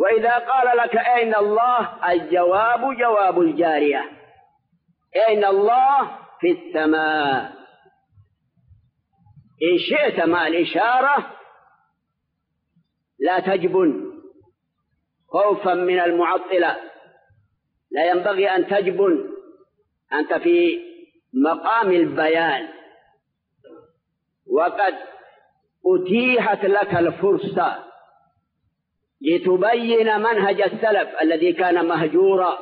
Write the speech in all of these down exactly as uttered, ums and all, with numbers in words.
وإذا قال لك أين الله؟ الجواب جواب الجارية. أين الله؟ في السماء. إن شئت مع الإشارة لا تجبن خوفا من المعطلة، لا ينبغي أن تجبن، أنت في مقام البيان، وقد أتيحت لك الفرصة لتبين منهج السلف الذي كان مهجورا.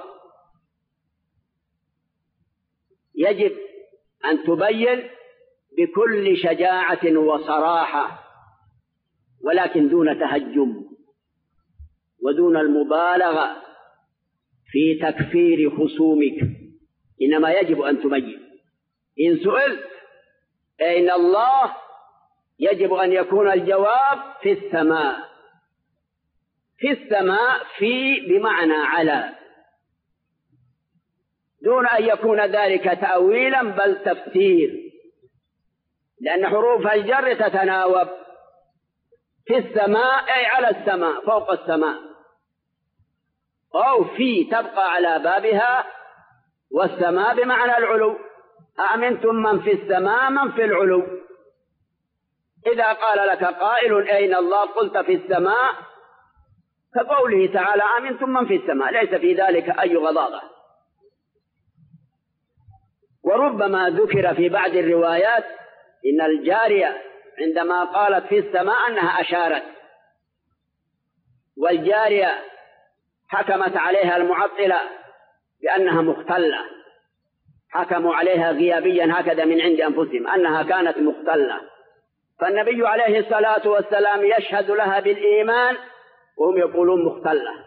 يجب أن تبين بكل شجاعة وصراحة، ولكن دون تهجم ودون المبالغة في تكفير خصومك، إنما يجب أن تبين. إن سئلت أين الله يجب أن يكون الجواب في السماء. في السماء في بمعنى على، دون أن يكون ذلك تأويلا بل تفسير، لأن حروف الجر تتناوب. في السماء أي على السماء، فوق السماء، أو في تبقى على بابها، والسماء بمعنى العلو. أأمنتم من في السماء من في العلو. إذا قال لك قائل أين الله قلت في السماء، كقوله تعالى أأمنتم من في السماء، ليس في ذلك أي غضاضة. وربما ذكر في بعض الروايات إن الجارية عندما قالت في السماء أنها أشارت، والجارية حكمت عليها المعطلة بأنها مختلة، حكموا عليها غيابيا هكذا من عند أنفسهم أنها كانت مختلة، فالنبي عليه الصلاة والسلام يشهد لها بالإيمان وهم يقولون مختلة،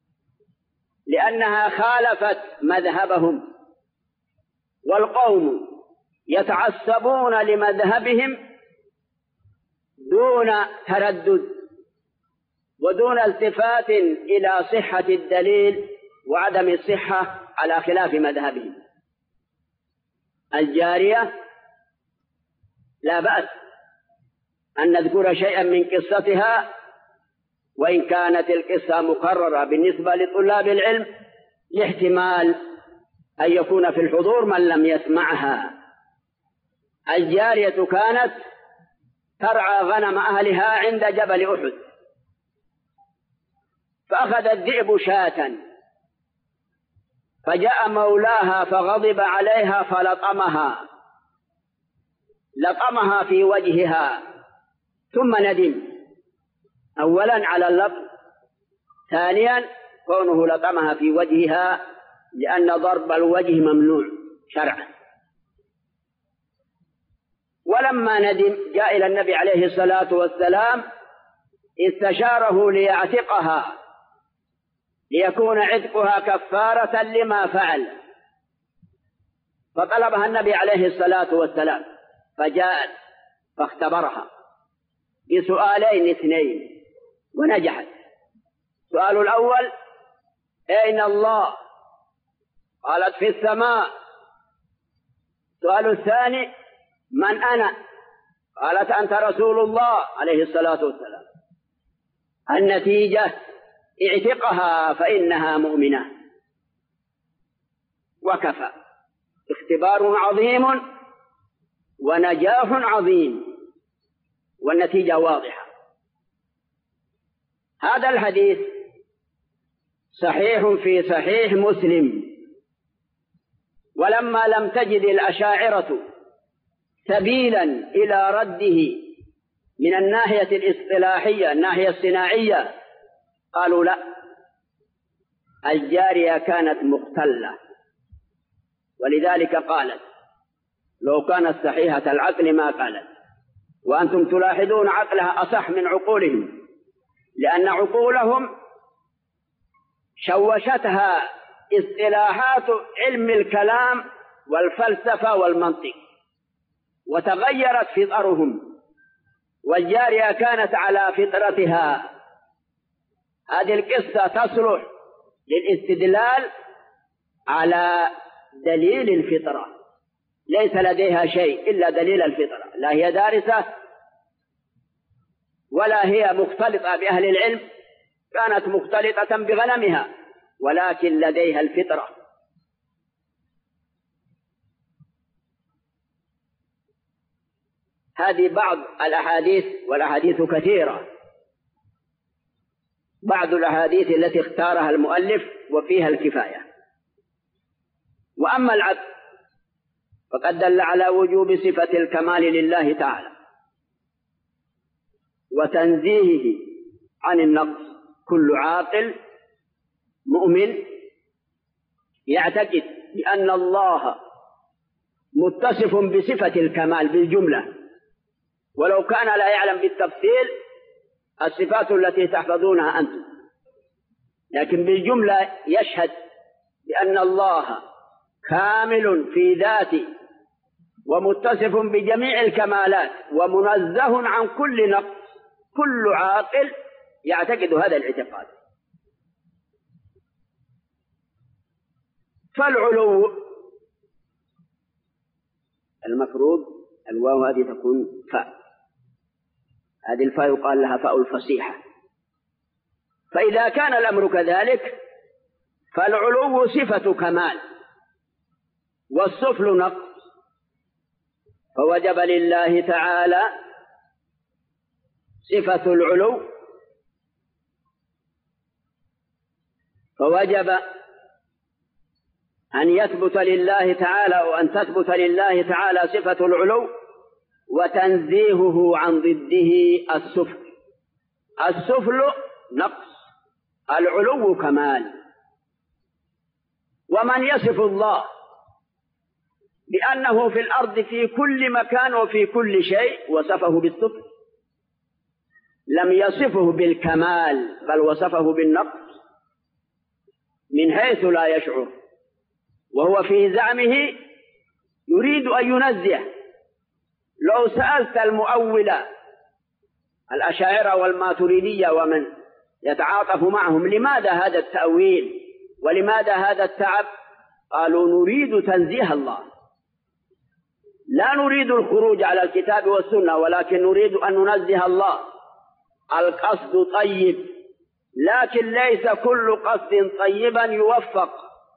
لأنها خالفت مذهبهم، والقوم يتعصبون لمذهبهم دون تردد ودون التفات إلى صحة الدليل وعدم الصحة على خلاف مذهبهم. الجارية لا بأس أن نذكر شيئا من قصتها، وإن كانت القصة مكررة بالنسبة لطلاب العلم لاحتمال أن يكون في الحضور من لم يسمعها. الجارية كانت ترعى غنم أهلها عند جبل أحد، فأخذ الذئب شاة، فجاء مولاها فغضب عليها فلطمها، لطمها في وجهها، ثم ندم أولا على اللطم، ثانيا كونه لطمها في وجهها لأن ضرب الوجه ممنوع شرعا. ولما ندم جاء إلى النبي عليه الصلاة والسلام استشاره ليعتقها ليكون عتقها كفارة لما فعل، فطلبها النبي عليه الصلاة والسلام، فجاءت فاختبرها بسؤالين اثنين ونجحت. السؤال الأول أين الله؟ قالت في السماء. السؤال الثاني من أنا؟ قالت أنت رسول الله عليه الصلاة والسلام. النتيجة اعتقها فإنها مؤمنة، وكفى. اختبار عظيم ونجاح عظيم، والنتيجة واضحة. هذا الحديث صحيح في صحيح مسلم، ولما لم تجد الأشاعرة سبيلا إلى رده من الناحية الاصطلاحية الناحية الصناعية قالوا لا، الجارية كانت مختلة، ولذلك قالت لو كانت صحيحة العقل ما قالت. وأنتم تلاحظون عقلها أصح من عقولهم، لأن عقولهم شوشتها اصطلاحات علم الكلام والفلسفة والمنطق، وتغيرت فطرهم، والجارية كانت على فطرتها. هذه القصة تصلح للاستدلال على دليل الفطرة، ليس لديها شيء إلا دليل الفطرة، لا هي دارسة ولا هي مختلطة بأهل العلم كانت مختلطة بغنمها، ولكن لديها الفطرة. هذه بعض الأحاديث، والأحاديث كثيرة. بعض الأحاديث التي اختارها المؤلف وفيها الكفاية. وأما العبد فقد دل على وجوب صفة الكمال لله تعالى وتنزيهه عن النقص. كل عاقل مؤمن يعتقد بأن الله متصف بصفة الكمال بالجملة، ولو كان لا يعلم بالتفصيل الصفات التي تحفظونها أنتم، لكن بالجملة يشهد بأن الله كامل في ذاته ومتصف بجميع الكمالات ومنزه عن كل نقص. كل عاقل يعتقد هذا الاعتقاد. فالعلو المفروض الواو هذه تكون فاء، هذه الفاء يقال لها فاء الفصيحة. فإذا كان الأمر كذلك فالعلو صفة كمال والسفل نقص، فوجب لله تعالى صفة العلو، فوجب أن يثبت لله تعالى وأن تثبت لله تعالى صفة العلو وتنزيهه عن ضده السفل. السفل نقص، العلو كمال. ومن يصف الله بأنه في الأرض في كل مكان وفي كل شيء وصفه بالسفل، لم يصفه بالكمال بل وصفه بالنقص من حيث لا يشعر، وهو في زعمه يريد أن ينزه. لو سألت المؤولة الأشاعرة والماتريدية ومن يتعاطف معهم لماذا هذا التأويل ولماذا هذا التعب، قالوا نريد تنزيه الله، لا نريد الخروج على الكتاب والسنة، ولكن نريد أن ننزه الله. القصد طيب، لكن ليس كل قصد طيبا يوفق.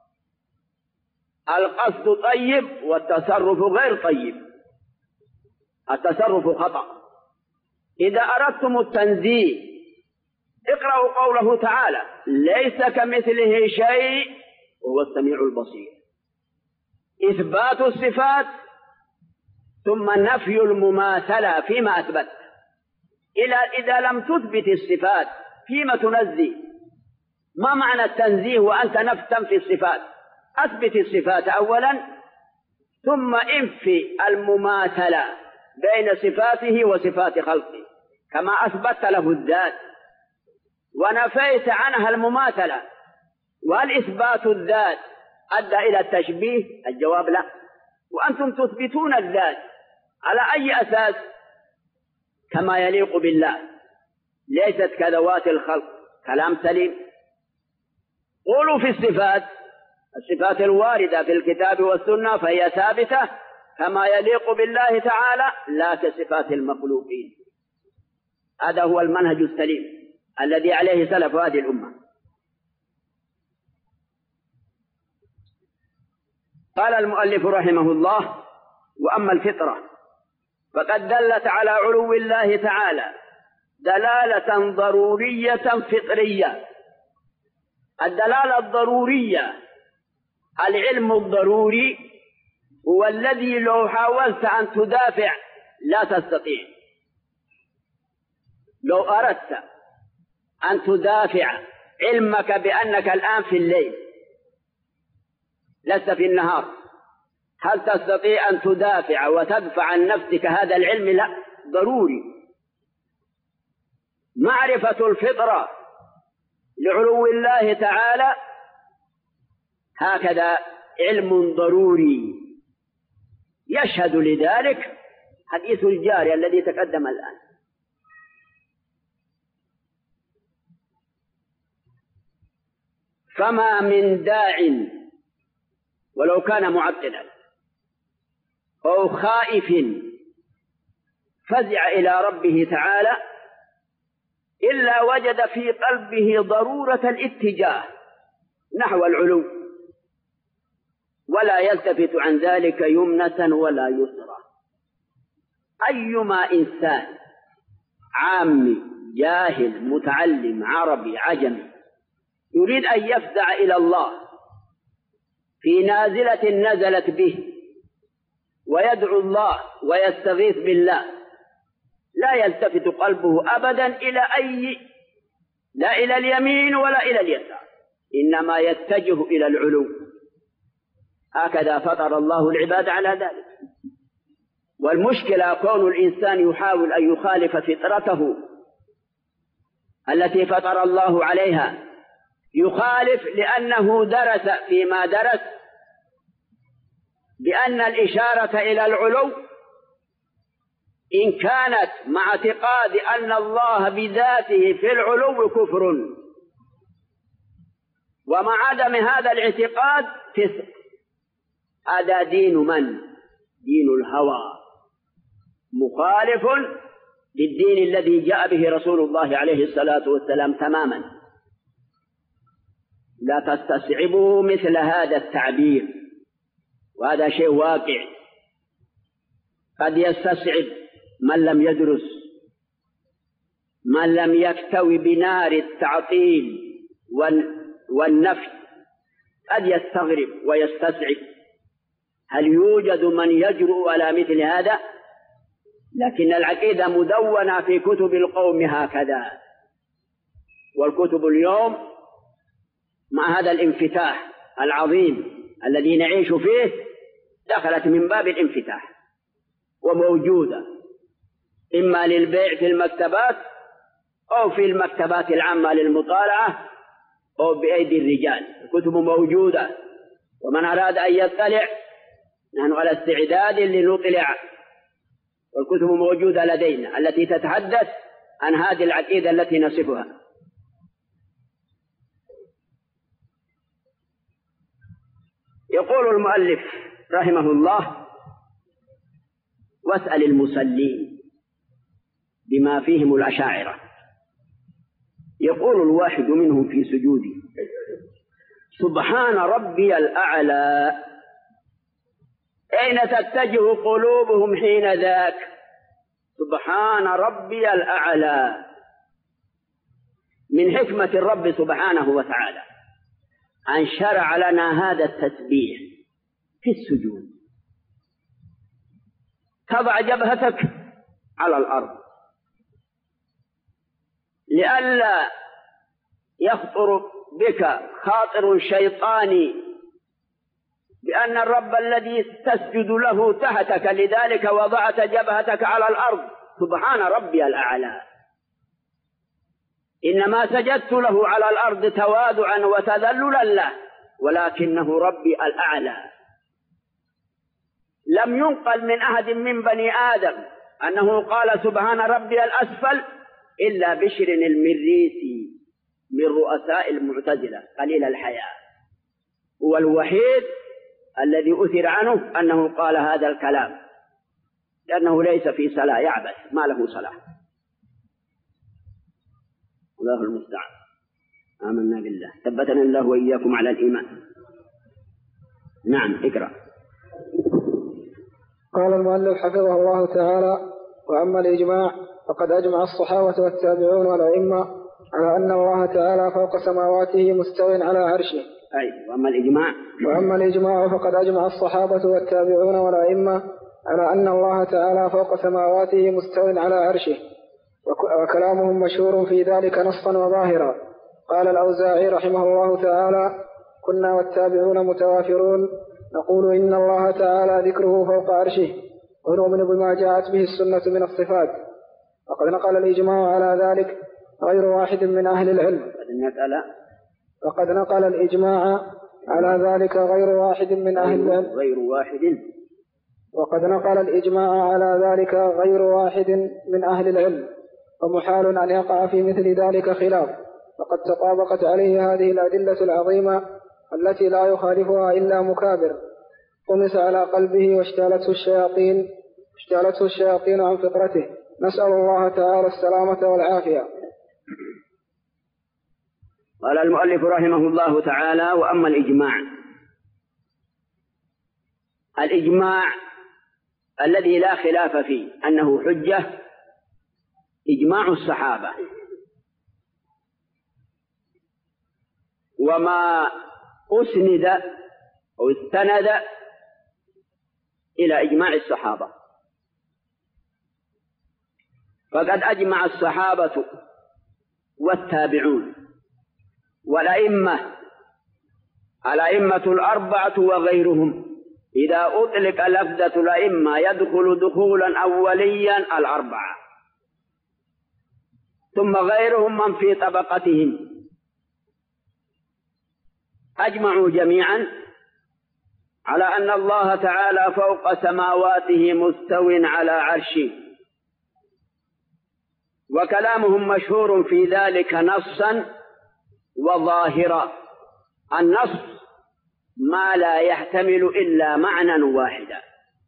القصد طيب والتصرف غير طيب، التصرف خطأ. إذا أردتم التنزيه اقرأوا قوله تعالى ليس كمثله شيء وهو السميع البصير. إثبات الصفات ثم نفي المماثلة فيما أثبت. إذا لم تثبت الصفات فيما تنزي؟ ما معنى التنزيه وأنت تنفي الصفات؟ أثبت الصفات أولا ثم انفي المماثلة بين صفاته وصفات خلقه، كما أثبت له الذات ونفيت عنها المماثلة. وهل إثبات الذات أدى إلى التشبيه؟ الجواب لا. وأنتم تثبتون الذات على أي أساس؟ كما يليق بالله، ليست كذوات الخلق. كلام سليم. قولوا في الصفات، الصفات الواردة في الكتاب والسنة فهي ثابتة كما يليق بالله تعالى، لا كصفات المخلوقين. هذا هو المنهج السليم الذي عليه سلف هذه الأمة. قال المؤلف رحمه الله: وأما الفطرة فقد دلت على علو الله تعالى دلالة ضرورية فطرية. الدلالة الضرورية، العلم الضروري هو الذي لو حاولت أن تدافع لا تستطيع. لو أردت أن تدافع علمك بأنك الآن في الليل لست في النهار، هل تستطيع أن تدافع وتدفع عن نفسك هذا العلم؟ لا، ضروري. معرفة الفطرة لعلو الله تعالى هكذا علم ضروري. يشهد لذلك حديث الجارية الذي تقدم الآن. فما من داع ولو كان معطلا أو خائف فزع إلى ربه تعالى إلا وجد في قلبه ضرورة الاتجاه نحو العلو، ولا يلتفت عن ذلك يمنة ولا يسرى. أيما إنسان عامي جاهل متعلم عربي عجمي يريد أن يفزع إلى الله في نازلة نزلت به ويدعو الله ويستغيث بالله، لا يلتفت قلبه أبدا إلى أي لا إلى اليمين ولا إلى اليسار، إنما يتجه إلى العلو. هكذا فطر الله العباد على ذلك. والمشكلة كون الإنسان يحاول أن يخالف فطرته التي فطر الله عليها، يخالف لأنه درس فيما درس بأن الإشارة إلى العلو إن كانت مع اعتقاد أن الله بذاته في العلو كفر، ومع عدم هذا الاعتقاد فسق. هذا دين من؟ دين الهوى، مخالف للدين الذي جاء به رسول الله عليه الصلاة والسلام تماما. لا تستصعبوا مثل هذا التعبير، وهذا شيء واقع. قد يستصعب من لم يدرس، من لم يكتوي بنار التعطيل والنفي، قد يستغرب ويستصعب هل يوجد من يجرؤ على مثل هذا؟ لكن العقيدة مدونة في كتب القوم هكذا. والكتب اليوم مع هذا الانفتاح العظيم الذي نعيش فيه دخلت من باب الانفتاح وموجودة إما للبيع في المكتبات أو في المكتبات العامة للمطالعة أو بأيدي الرجال. الكتب موجودة، ومن أراد أن يطلع نحن على استعداد لنطلع، والكتب موجودة لدينا التي تتحدث عن هذه العقيدة التي نصفها. يقول المؤلف رحمه الله: واسأل المصلين بما فيهم الأشاعرة. يقول الواحد منهم في سجوده: سبحان ربي الأعلى. أين تتجه قلوبهم حين ذاك؟ سبحان ربي الأعلى. من حكمة الرب سبحانه وتعالى أن شرع لنا هذا التسبيح في السجود. تضع جبهتك على الأرض لئلا يخطر بك خاطر شيطاني بأن الرب الذي تسجد له تحتك، لذلك وضعت جبهتك على الأرض. سبحان ربي الأعلى. إنما سجدت له على الأرض تواضعا وتذللا له، ولكنه ربي الأعلى. لم ينقل من أحد من بني آدم أنه قال سبحان ربي الأسفل إلا بشر المريسي من رؤساء المعتزلة قليل الحياة، هو الوحيد الذي أثر عنه أنه قال هذا الكلام، لأنه ليس في صلاة، يعبث ما له صلاة. الله المستعان. آمنا بالله، ثبتنا الله وإياكم على الإيمان. نعم، اقرأ. قال المؤلف حفظه الله تعالى: وأما الإجماع فقد أجمع الصحابة والتابعون والأئمة على أن الله تعالى فوق سماواته مستو على عرشه. أي وأما الإجماع وأما الإجماع فقد أجمع الصحابة والتابعون والأئمة على أن الله تعالى فوق سماواته مستو على عرشه، وكلامهم مشهور في ذلك نصا وظاهرا. قال الأوزاعي رحمه الله تعالى: كنا والتابعون متوافرون نقول إن الله تعالى ذكره فوق عرشه، ونؤمن بما جاءت به السنة من الصفات. وقد نقل الإجماع على ذلك غير واحد من أهل العلم وقد نقل الإجماع على ذلك غير واحد من أهل العلم غير واحد وقد نقل الإجماع على ذلك غير واحد من أهل العلم، ومحال أن يقع في مثل ذلك خلاف، وقد تطابقت عليه هذه الأدلة العظيمة التي لا يخالفها إلا مكابر طمس على قلبه واشتالته الشياطين اشتالته الشياطين عن فطرته. نسأل الله تعالى السلامة والعافية. قال المؤلف رحمه الله تعالى: وأما الإجماع، الإجماع الذي لا خلاف فيه أنه حجة إجماع الصحابة، وما أسند أو استند إلى إجماع الصحابة، فقد أجمع الصحابة والتابعون والأئمة الأئمة الأربعة وغيرهم. إذا أطلق لفظة الأئمة يدخل دخولا أوليا الأربعة، ثم غيرهم من في طبقتهم، أجمعوا جميعا على أن الله تعالى فوق سماواته مستو على عرشه، وكلامهم مشهور في ذلك نصا وظاهرا. النص ما لا يحتمل إلا معنى واحدا،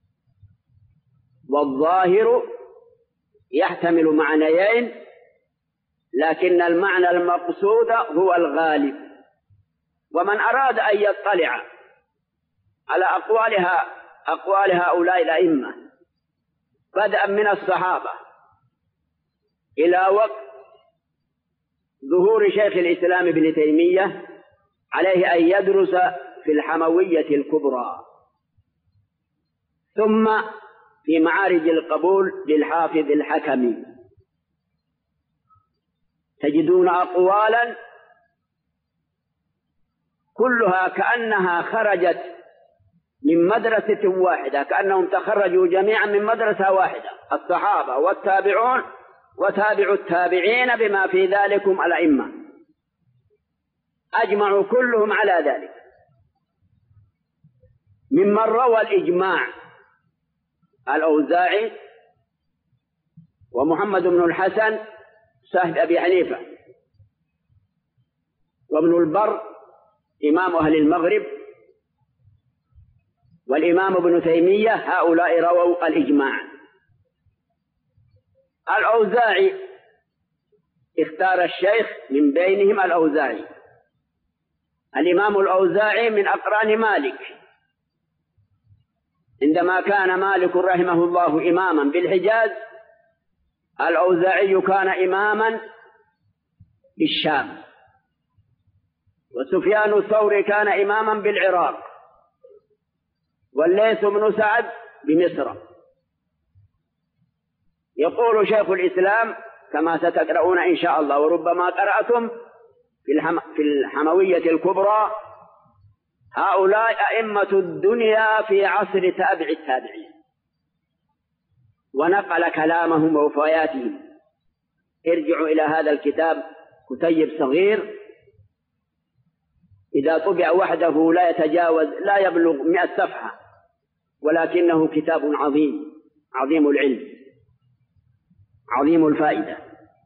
والظاهر يحتمل معنيين لكن المعنى المقصود هو الغالب. ومن أراد أن يطلع على أقوالها أقوال هؤلاء الأئمة بدءا من الصحابة إلى وقت ظهور شيخ الإسلام ابن تيمية، عليه أن يدرس في الحموية الكبرى، ثم في معارج القبول للحافظ الحكمي، تجدون أقوالا كلها كأنها خرجت من مدرسة واحدة، كأنهم تخرجوا جميعا من مدرسة واحدة، الصحابة والتابعون وتابع التابعين بما في ذلكم الأئمة، أجمعوا كلهم على ذلك. ممن روى الإجماع الأوزاعي ومحمد بن الحسن صاحب أبي حنيفة، وابن البر إمام أهل المغرب، والإمام ابن تيمية، هؤلاء رووا الإجماع. الأوزاعي اختار الشيخ من بينهم الأوزاعي. الإمام الأوزاعي من أقران مالك، عندما كان مالك رحمه الله إماما بالحجاز، الأوزاعي كان إماما بالشام، وسفيان الثوري كان إماما بالعراق، والليث بن سعد بمصر. يقول شيخ الإسلام كما ستقرؤون إن شاء الله، وربما قرأتم في الحموية الكبرى: هؤلاء أئمة الدنيا في عصر تابع التابعين، ونقل كلامهم ووفياتهم. ارجعوا إلى هذا الكتاب، كتيب صغير إذا طبع وحده لا يتجاوز لا يبلغ مئة صفحة، ولكنه كتاب عظيم عظيم العلم عظيم الفائدة.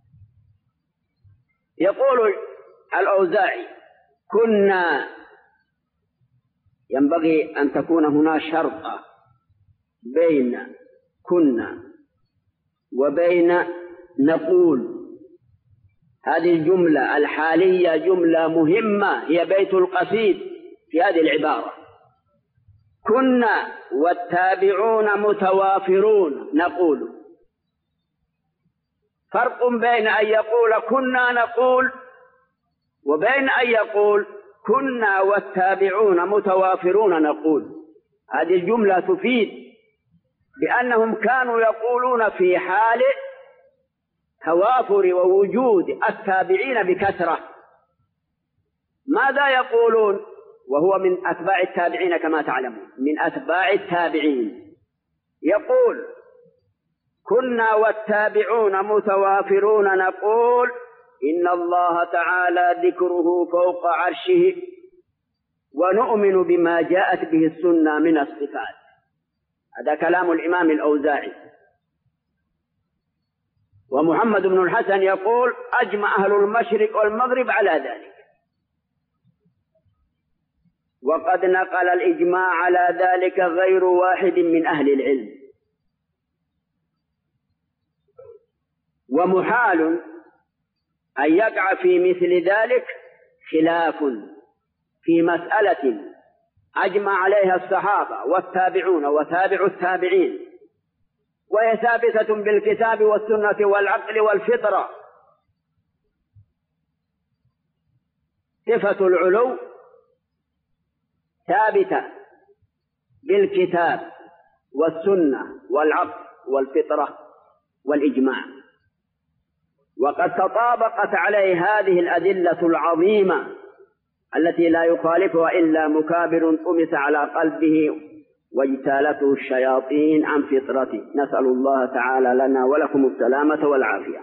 يقول الأوزاعي: كنا، ينبغي أن تكون هنا شرطة بين كنا وبين نقول. هذه الجملة الحالية جملة مهمة، هي بيت القصيد في هذه العبارة: كنا والتابعون متوافرون نقول. فرق بين أن يقول كنا نقول وبين أن يقول كنا والتابعون متوافرون نقول. هذه الجملة تفيد بأنهم كانوا يقولون في حال توافر ووجود التابعين بكثرة. ماذا يقولون وهو من أتباع التابعين كما تعلمون، من أتباع التابعين؟ يقول: كنا والتابعون متوافرون نقول إن الله تعالى ذكره فوق عرشه، ونؤمن بما جاءت به السنة من الصفات. هذا كلام الإمام الأوزاعي. ومحمد بن الحسن يقول: أجمع أهل المشرق والمغرب على ذلك. وقد نقل الإجماع على ذلك غير واحد من أهل العلم. ومحال أن يقع في مثل ذلك خلاف في مسألة أجمع عليها الصحابة والتابعون وتابع التابعين، وهي ثابتة بالكتاب والسنة والعقل والفطرة، صفة العلو ثابتة بالكتاب والسنة والعقل والفطرة والإجماع، وقد تطابقت عليه هذه الأدلة العظيمة التي لا يخالفها إلا مكابر طمس على قلبه واجتالته الشياطين عن فطرته. نسأل الله تعالى لنا ولكم السلامة والعافية.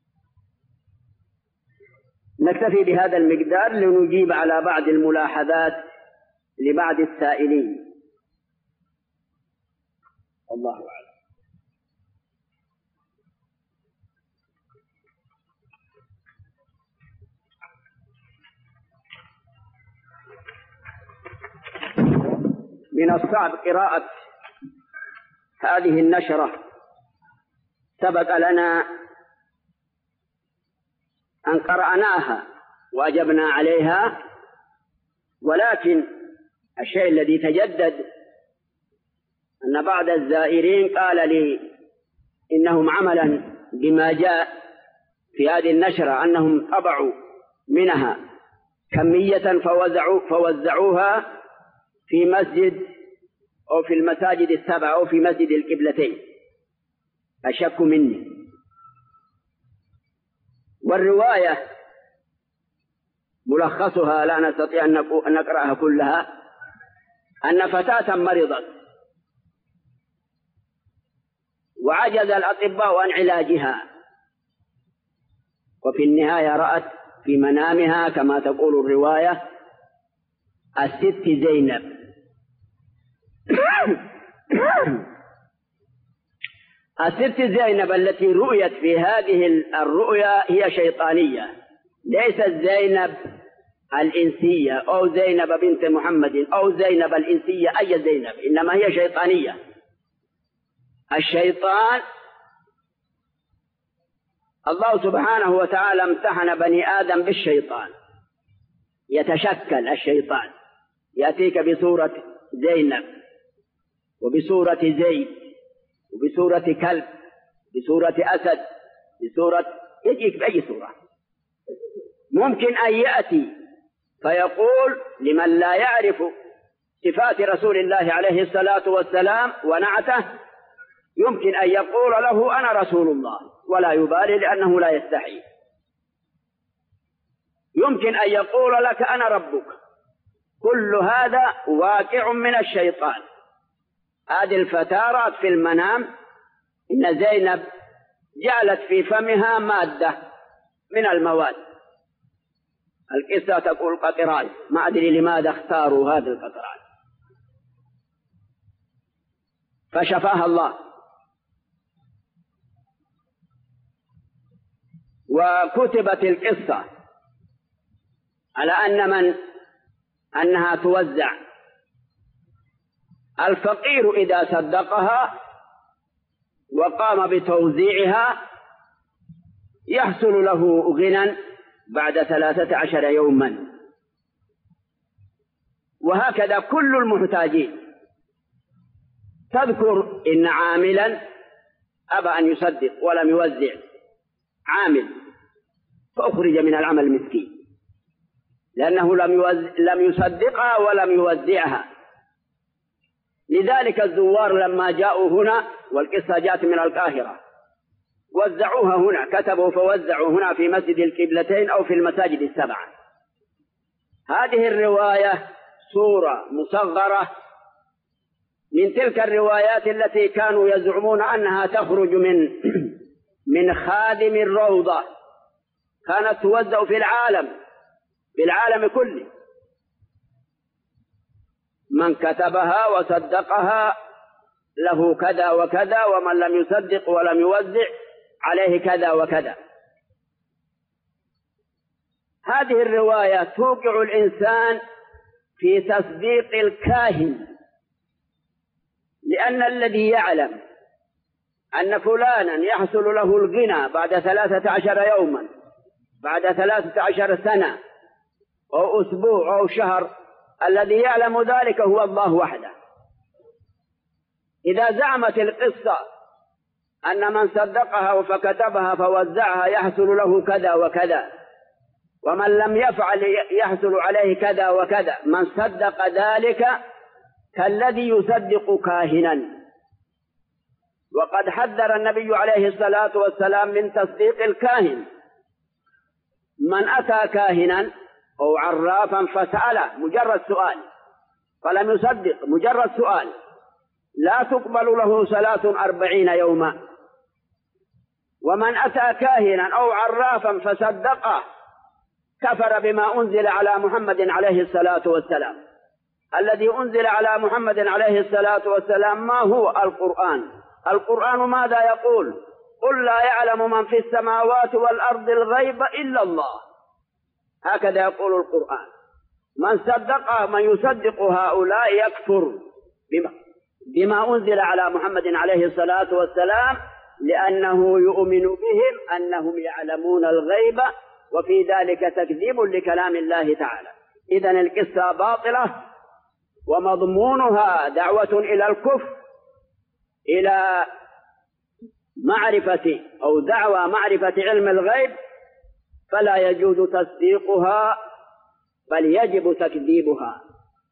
نكتفي بهذا المقدار لنجيب على بعض الملاحظات لبعض السائلين. الله أعلم. من الصعب قراءة هذه النشرة. سبق لنا أن قرأناها وأجبنا عليها، ولكن الشيء الذي تجدد أن بعض الزائرين قال لي إنهم عملا بما جاء في هذه النشرة أنهم طبعوا منها كمية فوزعوا فوزعوها في مسجد أو في المساجد السبع أو في مسجد القبلتين، أشك مني. والرواية ملخصها لا نستطيع أن نقرأها كلها، أن فتاة مرضت وعجز الأطباء عن علاجها، وفي النهاية رأت في منامها كما تقول الرواية الست زينب. الست زينب التي رؤيت في هذه الرؤيا هي شيطانية، ليست زينب الإنسية أو زينب بنت محمد أو زينب الإنسية أي زينب، إنما هي شيطانية. الشيطان الله سبحانه وتعالى امتحن بني آدم بالشيطان، يتشكل الشيطان يأتيك بصورة زينب وبصورة زيد وبصورة كلب بصورة أسد بصورة، يجيك بأي صورة. ممكن أن يأتي فيقول لمن لا يعرف صفات رسول الله عليه الصلاة والسلام ونعته، يمكن أن يقول له أنا رسول الله ولا يبالي لأنه لا يستحي. يمكن أن يقول لك أنا ربك. كل هذا واقع من الشيطان. هذه الفتاة رأت في المنام إن زينب جعلت في فمها مادة من المواد. القصة تقول قطران، ما أدري لماذا اختاروا هذه القطران، فشفاها الله. وكتبت القصة على أن من أنها توزع. الفقير إذا صدقها وقام بتوزيعها يحصل له غنى بعد ثلاثة عشر يوما، وهكذا كل المحتاجين. تذكر إن عاملا أبى أن يصدق ولم يوزع، عامل فأخرج من العمل مسكين لأنه لم يصدقها ولم يوزعها. لذلك الزوار لما جاءوا هنا، والقصة جاءت من القاهرة، وزعوها هنا، كتبوا فوزعوا هنا في مسجد القبلتين أو في المساجد السبعة. هذه الرواية صورة مصغرة من تلك الروايات التي كانوا يزعمون أنها تخرج من من خادم الروضة، كانت توزع في العالم في العالم كله. من كتبها وصدقها له كذا وكذا، ومن لم يصدق ولم يوزع عليه كذا وكذا. هذه الرواية توقع الإنسان في تصديق الكاهن، لأن الذي يعلم أن فلانا يحصل له الغنى بعد ثلاثة عشر يوما، بعد ثلاثة عشر سنة، أو أسبوع أو شهر، الذي يعلم ذلك هو الله وحده. إذا زعمت القصة أن من صدقها فكتبها فوزعها يحصل له كذا وكذا، ومن لم يفعل يحصل عليه كذا وكذا، من صدق ذلك كالذي يصدق كاهنا. وقد حذر النبي عليه الصلاة والسلام من تصديق الكاهن. من أتى كاهنا أو عرافا فسأله مجرد سؤال فلم يصدق، مجرد سؤال، لا تقبل له صلاة أربعين يوما. ومن أتى كاهنا أو عرافا فصدقه كفر بما أنزل على محمد عليه الصلاة والسلام. الذي أنزل على محمد عليه الصلاة والسلام ما هو؟ القرآن. القرآن ماذا يقول؟ قل لا يعلم من في السماوات والأرض الغيب إلا الله. هكذا يقول القرآن. من صدق من يصدق هؤلاء يكفر بما, بما أنزل على محمد عليه الصلاة والسلام، لأنه يؤمن بهم أنهم يعلمون الغيب، وفي ذلك تكذيب لكلام الله تعالى. إذن القصة باطلة ومضمونها دعوة إلى الكفر، إلى معرفة أو دعوة معرفة علم الغيب، فلا يجوز تصديقها بل يجب تكذيبها.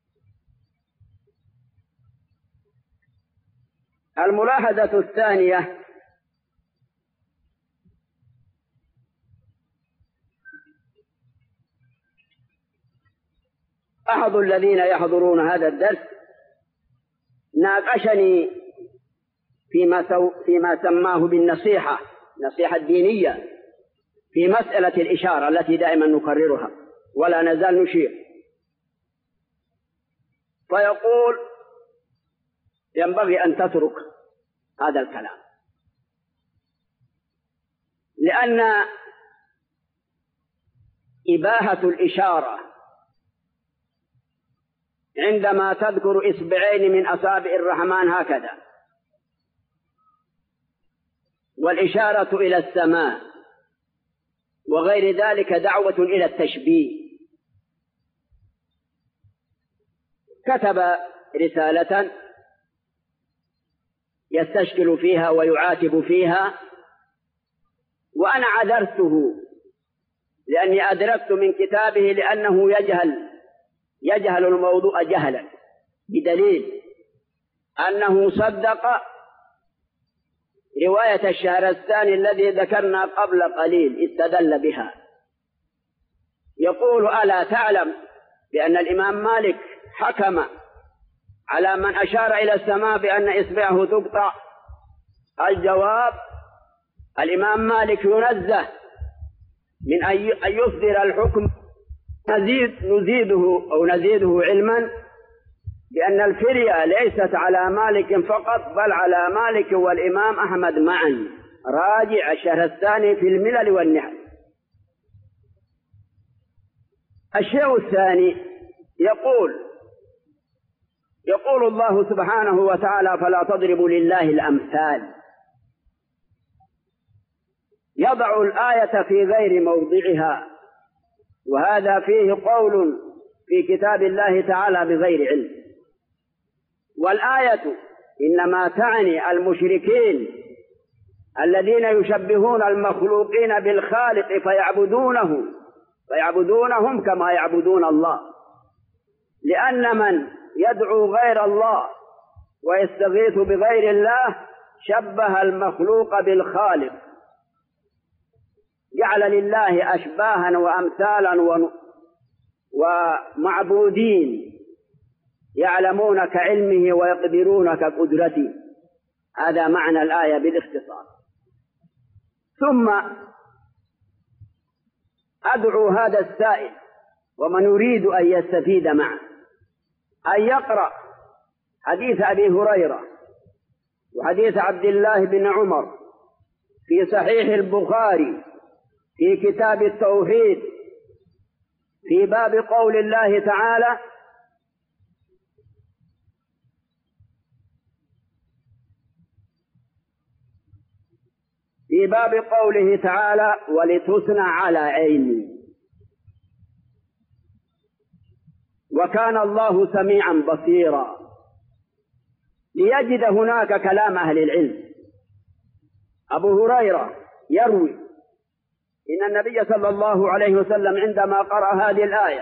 الملاحظة الثانية: أحد الذين يحضرون هذا الدرس ناقشني فيما, سو فيما سماه بالنصيحة، نصيحة دينية، في مسألة الإشارة التي دائما نكررها ولا نزال نشير. فيقول ينبغي أن تترك هذا الكلام، لأن إباحة الإشارة عندما تذكر إصبعين من أصابع الرحمن هكذا، والإشارة إلى السماء وغير ذلك دعوة إلى التشبيه. كتب رسالة يستشكل فيها ويعاتب فيها، وأنا عذرته لأني أدركت من كتابه لأنه يجهل يجهل الموضوع جهلا، بدليل أنه صدق رواية الشهرستاني الذي ذكرنا قبل قليل، استدل بها. يقول: ألا تعلم بأن الإمام مالك حكم على من أشار إلى السماء بأن إصبعه تقطع؟ الجواب: الإمام مالك ينزه من أن يصدر الحكم. نزيد نزيده أو نزيده علما بأن الفرية ليست على مالك فقط، بل على مالك والإمام أحمد معا. راجع الشهرستاني في الملل والنحل. الشيء الثاني يقول يقول الله سبحانه وتعالى: فلا تضربوا لله الأمثال. يضع الآية في غير موضعها، وهذا فيه قول في كتاب الله تعالى بغير علم. والآية إنما تعني المشركين الذين يشبهون المخلوقين بالخالق فيعبدونه فيعبدونهم كما يعبدون الله، لأن من يدعو غير الله ويستغيث بغير الله شبه المخلوق بالخالق، جعل لله أشباها وأمثالا ومعبودين يعلمون كعلمه ويقدرون كقدرته. هذا معنى الآية بالاختصار. ثم أدعو هذا السائل ومن يريد أن يستفيد معه أن يقرأ حديث أبي هريرة وحديث عبد الله بن عمر في صحيح البخاري في كتاب التوحيد في باب قول الله تعالى: في باب قوله تعالى: ولتصنع على عيني. وكان الله سميعا بصيرا، ليجد هناك كلام أهل العلم. أبو هريرة يروي إن النبي صلى الله عليه وسلم عندما قرأ هذه الآية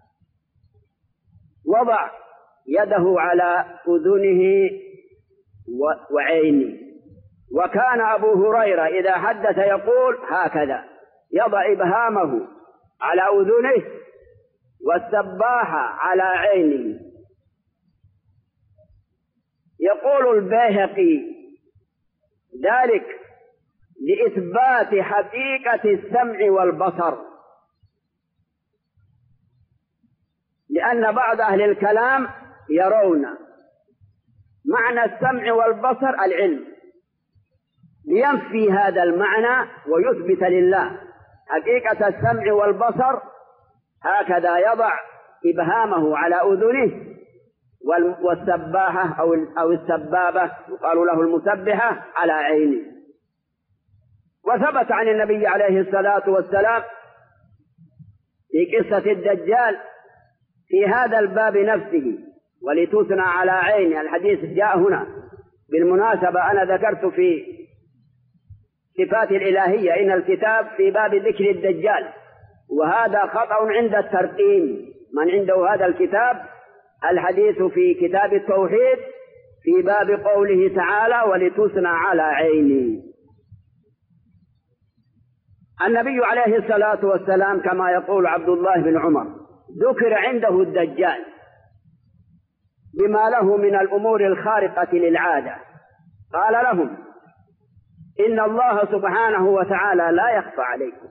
وضع يده على أذنه وعينه، وكان أبو هريرة إذا حدث يقول هكذا، يضع إبهامه على أذنه والسباحة على عينه. يقول البيهقي ذلك لإثبات حقيقة السمع والبصر، لأن بعض أهل الكلام يرون معنى السمع والبصر العلم، لينفي هذا المعنى ويثبت لله حقيقة السمع والبصر. هكذا يضع إبهامه على أذنه والسباحة أو السبابة يقال له المسبحة على عينه. وثبت عن النبي عليه الصلاة والسلام في قصة الدجال في هذا الباب نفسه ولتثنى على عينه، الحديث جاء هنا بالمناسبة. أنا ذكرت في صفات الإلهية إن الكتاب في باب ذكر الدجال، وهذا خطأ عند الترقيم. من عنده هذا الكتاب الحديث في كتاب التوحيد في باب قوله تعالى ولتثنى على عيني. النبي عليه الصلاة والسلام كما يقول عبد الله بن عمر ذكر عنده الدجال بما له من الأمور الخارقة للعادة، قال لهم إن الله سبحانه وتعالى لا يخفى عليكم،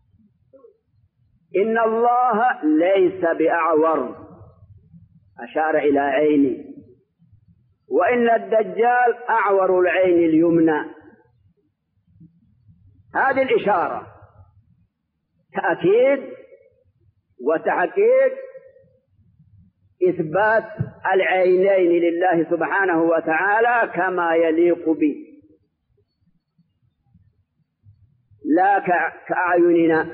إن الله ليس بأعور، أشار إلى عيني، وإن الدجال أعور العين اليمنى. هذه الإشارة تأكيد وتحقيق إثبات العينين لله سبحانه وتعالى كما يليق به، لا كأعيننا،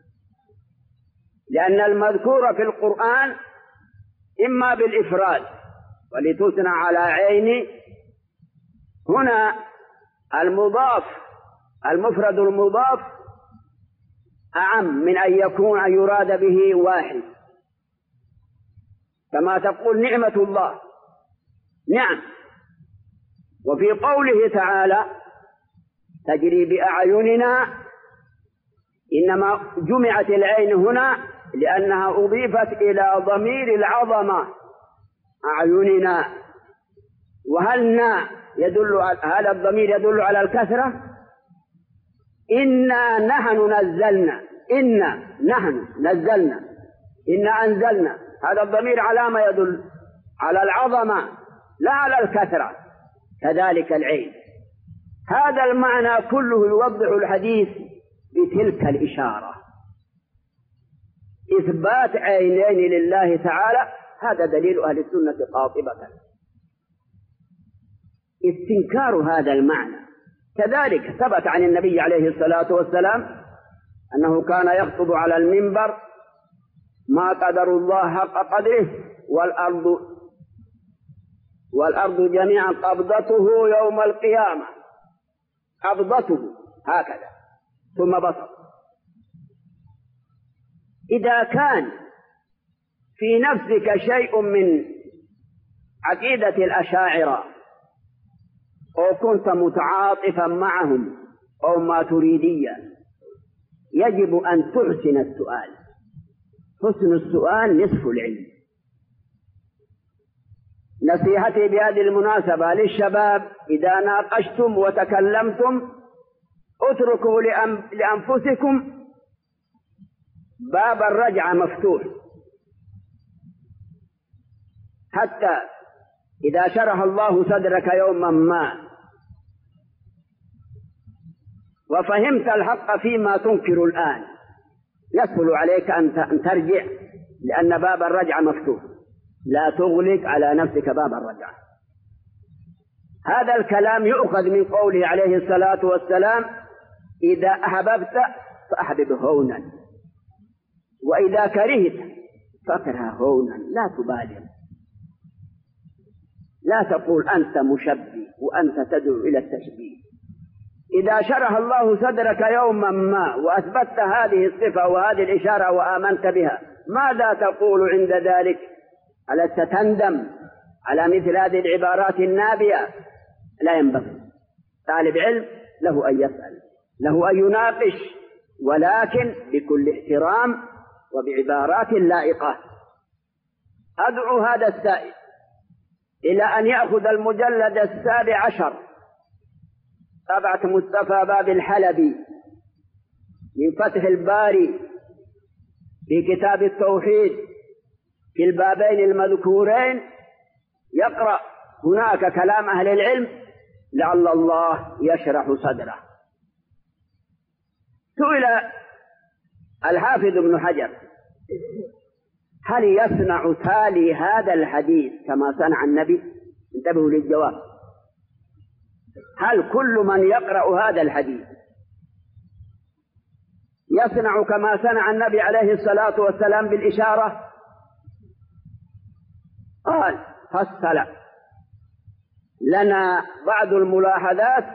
لأن المذكور في القرآن إما بالإفراد ولتثنى على عيني، هنا المضاف المفرد المضاف أعم من أن يكون أن يراد به واحد، كما تقول نعمة الله نعم. وفي قوله تعالى تجري بأعيننا إنما جمعت العين هنا لأنها أضيفت إلى ضمير العظمة أعيننا، وهل نا يدل هذا الضمير يدل على الكثرة. إنا نحن نزلنا، إنا نحن نزلنا، إنا أنزلنا، هذا الضمير على ما يدل؟ على العظمة لا على الكثرة. كذلك العين، هذا المعنى كله يوضح الحديث بتلك الإشارة، إثبات عينين لله تعالى. هذا دليل أهل السنة قاطبة، استنكار هذا المعنى. كذلك ثبت عن النبي عليه الصلاة والسلام أنه كان يخطب على المنبر ما قدر الله حق قدره والأرض والأرض جميعا قبضته يوم القيامة، قبضته هكذا ثم بسط. إذا كان في نفسك شيء من عقيدة الأشاعرة أو كنت متعاطفا معهم أو ماتريديا، يجب أن تحسن السؤال. حسن السؤال نصف العلم. نصيحتي بهذه المناسبة للشباب إذا ناقشتم وتكلمتم اتركوا لأنفسكم باب الرجعة مفتوح، حتى إذا شرح الله صدرك يوما ما وفهمت الحق فيما تنكر الآن يسهل عليك أن ترجع، لأن باب الرجعة مفتوح. لا تغلق على نفسك باب الرجعة. هذا الكلام يؤخذ من قوله عليه الصلاة والسلام إذا أحببت فأحبب هونا، وإذا كرهت فكرها هونا، لا تبالغ، لا تقول أنت مشبه وأنت تدعو إلى التشبيه. إذا شرح الله صدرك يوما ما وأثبتت هذه الصفة وهذه الإشارة وآمنت بها، ماذا تقول عند ذلك؟ ألست تندم على مثل هذه العبارات النابية؟ لا ينبغي. طالب علم له أن يسأل، له أن يناقش، ولكن بكل احترام وبعبارات لائقة. أدعو هذا السائل إلى أن يأخذ المجلد السابع عشر طبعة مصطفى باب الحلبي من فتح الباري في كتاب التوحيد في البابين المذكورين، يقرأ هناك كلام أهل العلم لعل الله يشرح صدره. سئل الحافظ ابن حجر: هل يصنع تالي هذا الحديث كما صنع النبي؟ انتبهوا للجواب. هل كل من يقرأ هذا الحديث يصنع كما صنع النبي عليه الصلاة والسلام بالإشارة؟ قال: فصل لنا بعض الملاحظات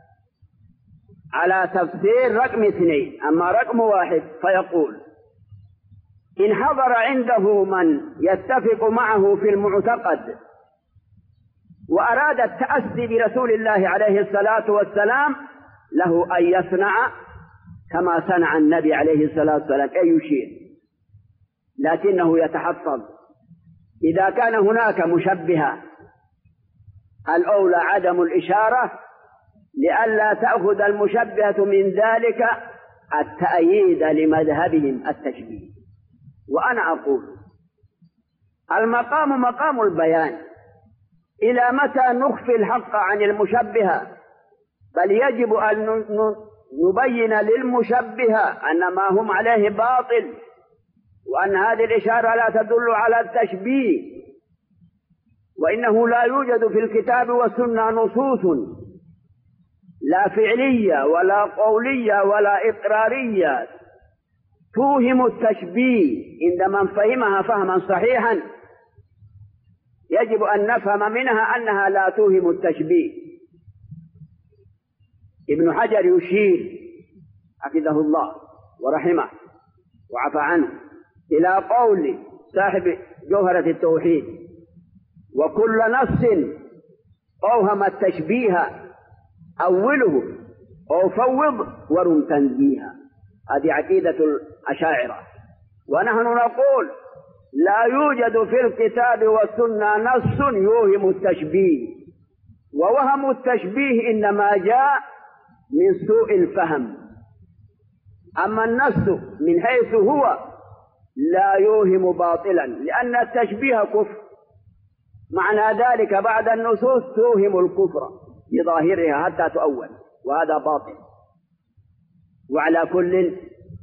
على تفسير رقم اثنين، أما رقم واحد فيقول: إن حضر عنده من يتفق معه في المعتقد وأراد التأسي برسول الله عليه الصلاة والسلام، له أن يصنع كما صنع النبي عليه الصلاة والسلام، أي يشير، لكنه يتحفظ. إذا كان هناك مشبهة الأولى عدم الإشارة، لئلا تأخذ المشبهة من ذلك التأييد لمذهبهم التشبيه. وأنا أقول المقام مقام البيان، إلى متى نخفي الحق عن المشبهة؟ بل يجب أن نبين للمشبهة أن ما هم عليه باطل، وأن هذه الإشارة لا تدل على التشبيه، وإنه لا يوجد في الكتاب والسنة نصوص لا فعلية ولا قولية ولا إقرارية توهم التشبيه. عند من فهمها فهما صحيحا يجب أن نفهم منها أنها لا توهم التشبيه. ابن حجر يشير حفظه الله ورحمه وعفى عنه إلى قول صاحب جوهرة التوحيد: وكل نص أوهم التشبيه أوله أو فوض ورم تنزيها. هذه عقيدة الأشاعرة. ونحن نقول لا يوجد في الكتاب والسنة نص يوهم التشبيه، ووهم التشبيه إنما جاء من سوء الفهم. أما النص من حيث هو لا يوهم باطلا، لأن التشبيه كفر. معنى ذلك بعد النصوص توهم الكفر بظاهرها حتى تؤول، وهذا باطل. وعلى كل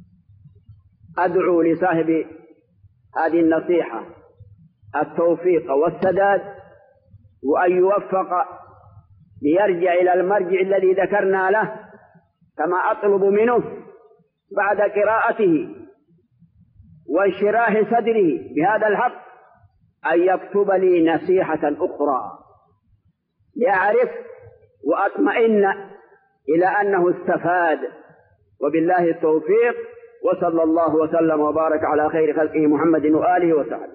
أدعو لصاحب هذه النصيحة التوفيق والسداد، وأن يوفق ليرجع إلى المرجع الذي ذكرنا له، كما أطلب منه بعد قراءته وانشراح صدره بهذا الحق أن يكتب لي نصيحة أخرى لأعرف وأطمئن إلى أنه استفاد. وبالله التوفيق، وصلى الله وسلم وبارك على خير خلقه محمد وآله وصحبه.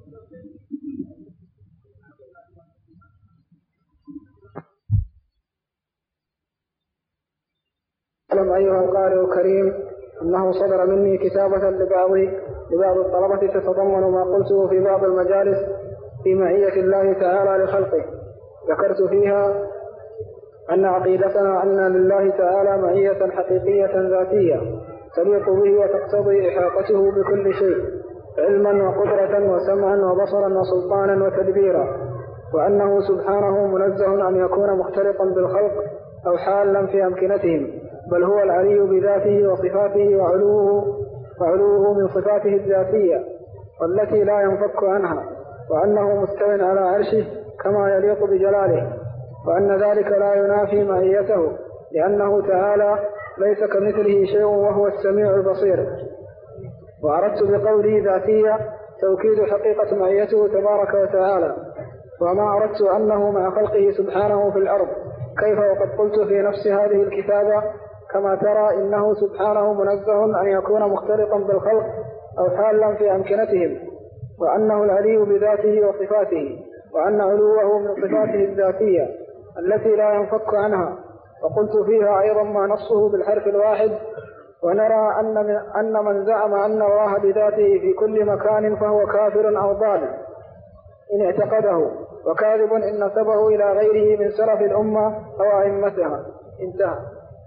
أعلم أيها القارئ الكريم أنه صدر مني كتابة لبعض لبعض الطلبة تتضمن ما قلته في بعض المجالس في معية الله تعالى لخلقه. ذكرت فيها أن عقيدتنا أن لله تعالى معية حقيقية ذاتية تليق به وتقتضي إحاطته بكل شيء علما وقدرة وسمعا وبصرا وسلطانا وتدبيرا، وأنه سبحانه منزه أن يكون مختلطا بالخلق أو حالا في أمكنتهم، بل هو العلي بذاته وصفاته وعلوه, وعلوه من صفاته الذاتية والتي لا ينفك عنها، وأنه مستو على عرشه كما يليق بجلاله، وأن ذلك لا ينافي معيته، لأنه تعالى ليس كمثله شيء وهو السميع البصير. وأردت بقولي ذاتية توكيد حقيقة معيته تبارك وتعالى. وما أردت أنه مع خلقه سبحانه في الأرض، كيف وقد قلت في نفس هذه الكتابة كما ترى إنه سبحانه منزه أن يكون مختلطا بالخلق أو حالا في أمكنتهم، وأنه العلي بذاته وصفاته، وأن علوه من صفاته الذاتية التي لا ينفك عنها. وقلت فيها أيضا ما نصه بالحرف الواحد. ونرى أن من, أن من زعم أن الله بذاته في كل مكان فهو كافر أو ضال إن اعتقده، وكاذب إن نسبه إلى غيره من سلف الأمة أو أئمتها. انتهى.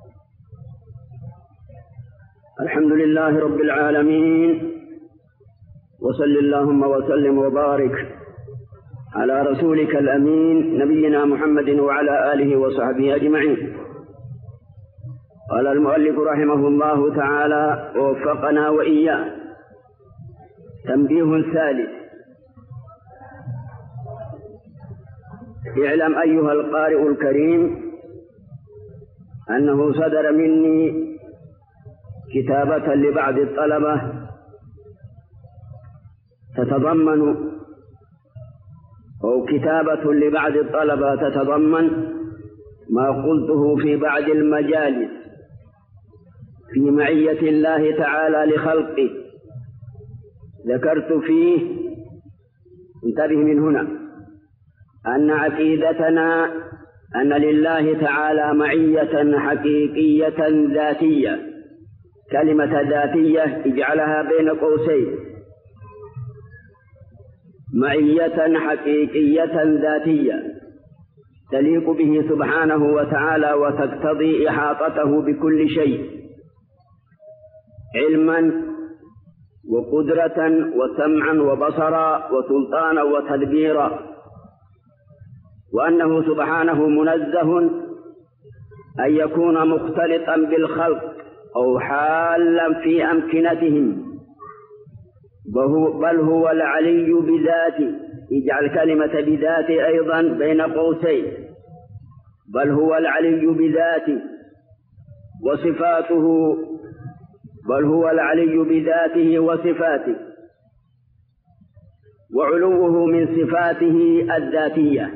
الحمد لله رب العالمين، وصل اللهم وسلم وبارك على رسولك الأمين نبينا محمد وعلى آله وصحبه أجمعين. قال المؤلف رحمه الله تعالى ووفقنا وإياه: تنبيه ثالث. اعلم أيها القارئ الكريم أنه صدر مني كتابة لبعض الطلبة تتضمن أو كتابة لبعض الطلبة تتضمن ما قلته في بعض المجالس في معية الله تعالى لخلقه. ذكرت فيه، انتبه من هنا، أن عقيدتنا أن لله تعالى معية حقيقية ذاتية. كلمة ذاتية اجعلها بين قوسين، معية حقيقية ذاتية تليق به سبحانه وتعالى وتقتضي إحاطته بكل شيء، علما وقدرة وسمعا وبصرا وسلطانا وتدبيرا، وأنه سبحانه منزه أن يكون مختلطا بالخلق أو حالا في أمكنتهم، بل هو العلي بذاته. اجعل كلمة بذاته أيضا بين قوسين، بل هو العلي بذاته. وصفاته، بل هو العلي بذاته وصفاته، وعلوه من صفاته الذاتية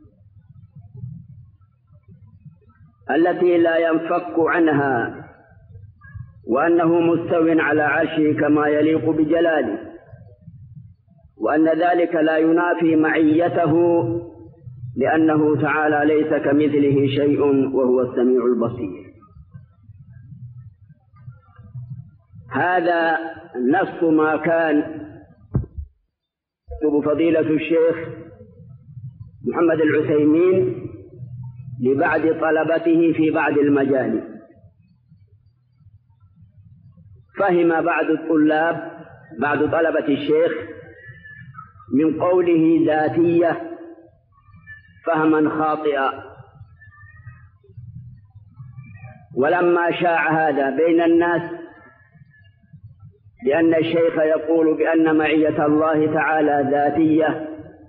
التي لا ينفك عنها، وأنه مستو على عرشه كما يليق بجلاله، وأن ذلك لا ينافي معيته، لأنه تعالى ليس كمثله شيء وهو السميع البصير. هذا نص ما كان يكتب فضيلة الشيخ محمد العثيمين لبعض طلبته في بعض المجال. فهم بعض الطلاب، بعض طلبة الشيخ، من قوله ذاتية فهما خاطئا، ولما شاع هذا بين الناس لأن الشيخ يقول بأن معية الله تعالى ذاتية،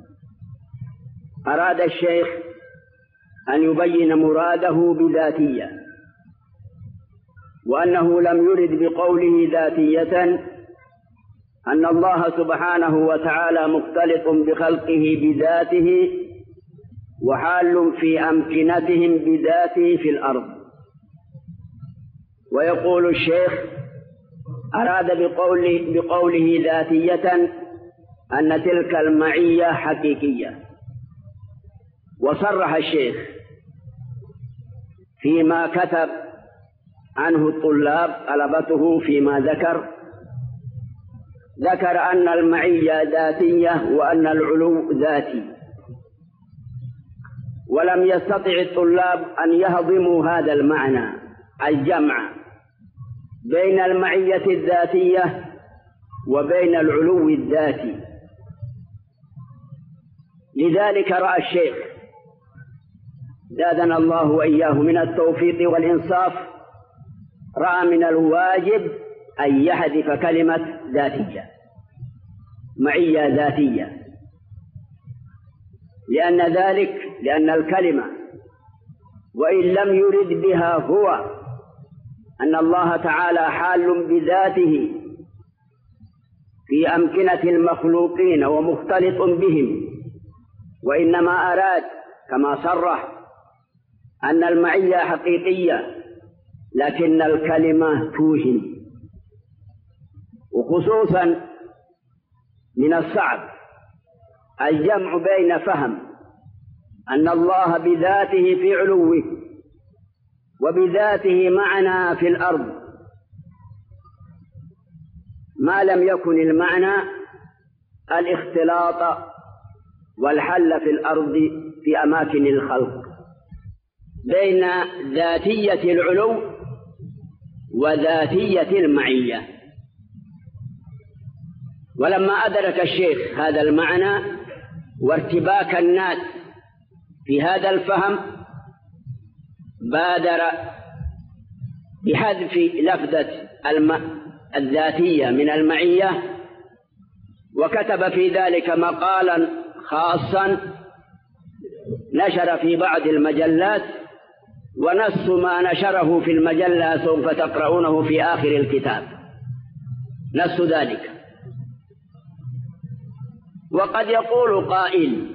أراد الشيخ أن يبين مراده بذاتية، وأنه لم يرد بقوله ذاتية أن الله سبحانه وتعالى مختلط بخلقه بذاته وحال في أمكنتهم بذاته في الأرض. ويقول الشيخ أراد بقوله, بقوله ذاتية أن تلك المعية حقيقية. وصرح الشيخ فيما كتب عنه الطلاب طلبته فيما ذكر ذكر أن المعية ذاتية وأن العلو ذاتي، ولم يستطع الطلاب أن يهضموا هذا المعنى، الجمع بين المعية الذاتية وبين العلو الذاتي. لذلك رأى الشيخ زادنا الله وإياه من التوفيق والإنصاف، رأى من الواجب أن يحذف كلمة ذاتية، معية ذاتية، لأن ذلك لأن الكلمة وإن لم يرد بها هو أن الله تعالى حال بذاته في أمكنة المخلوقين ومختلط بهم، وإنما أراد كما صرح أن المعية حقيقية لكن الكلمة توهم. وخصوصا من الصعب الجمع بين فهم أن الله بذاته في علوه وبذاته معنا في الأرض ما لم يكن المعنى الاختلاط والحل في الأرض في أماكن الخلق بين ذاتية العلو وذاتية المعية. ولما أدرك الشيخ هذا المعنى وارتباك الناس في هذا الفهم بادر بحذف لفظة الم... الذاتية من المعية، وكتب في ذلك مقالا خاصا نشر في بعض المجلات، ونص ما نشره في المجلة سوف تقرؤونه في آخر الكتاب، نص ذلك. وقد يقول قائل: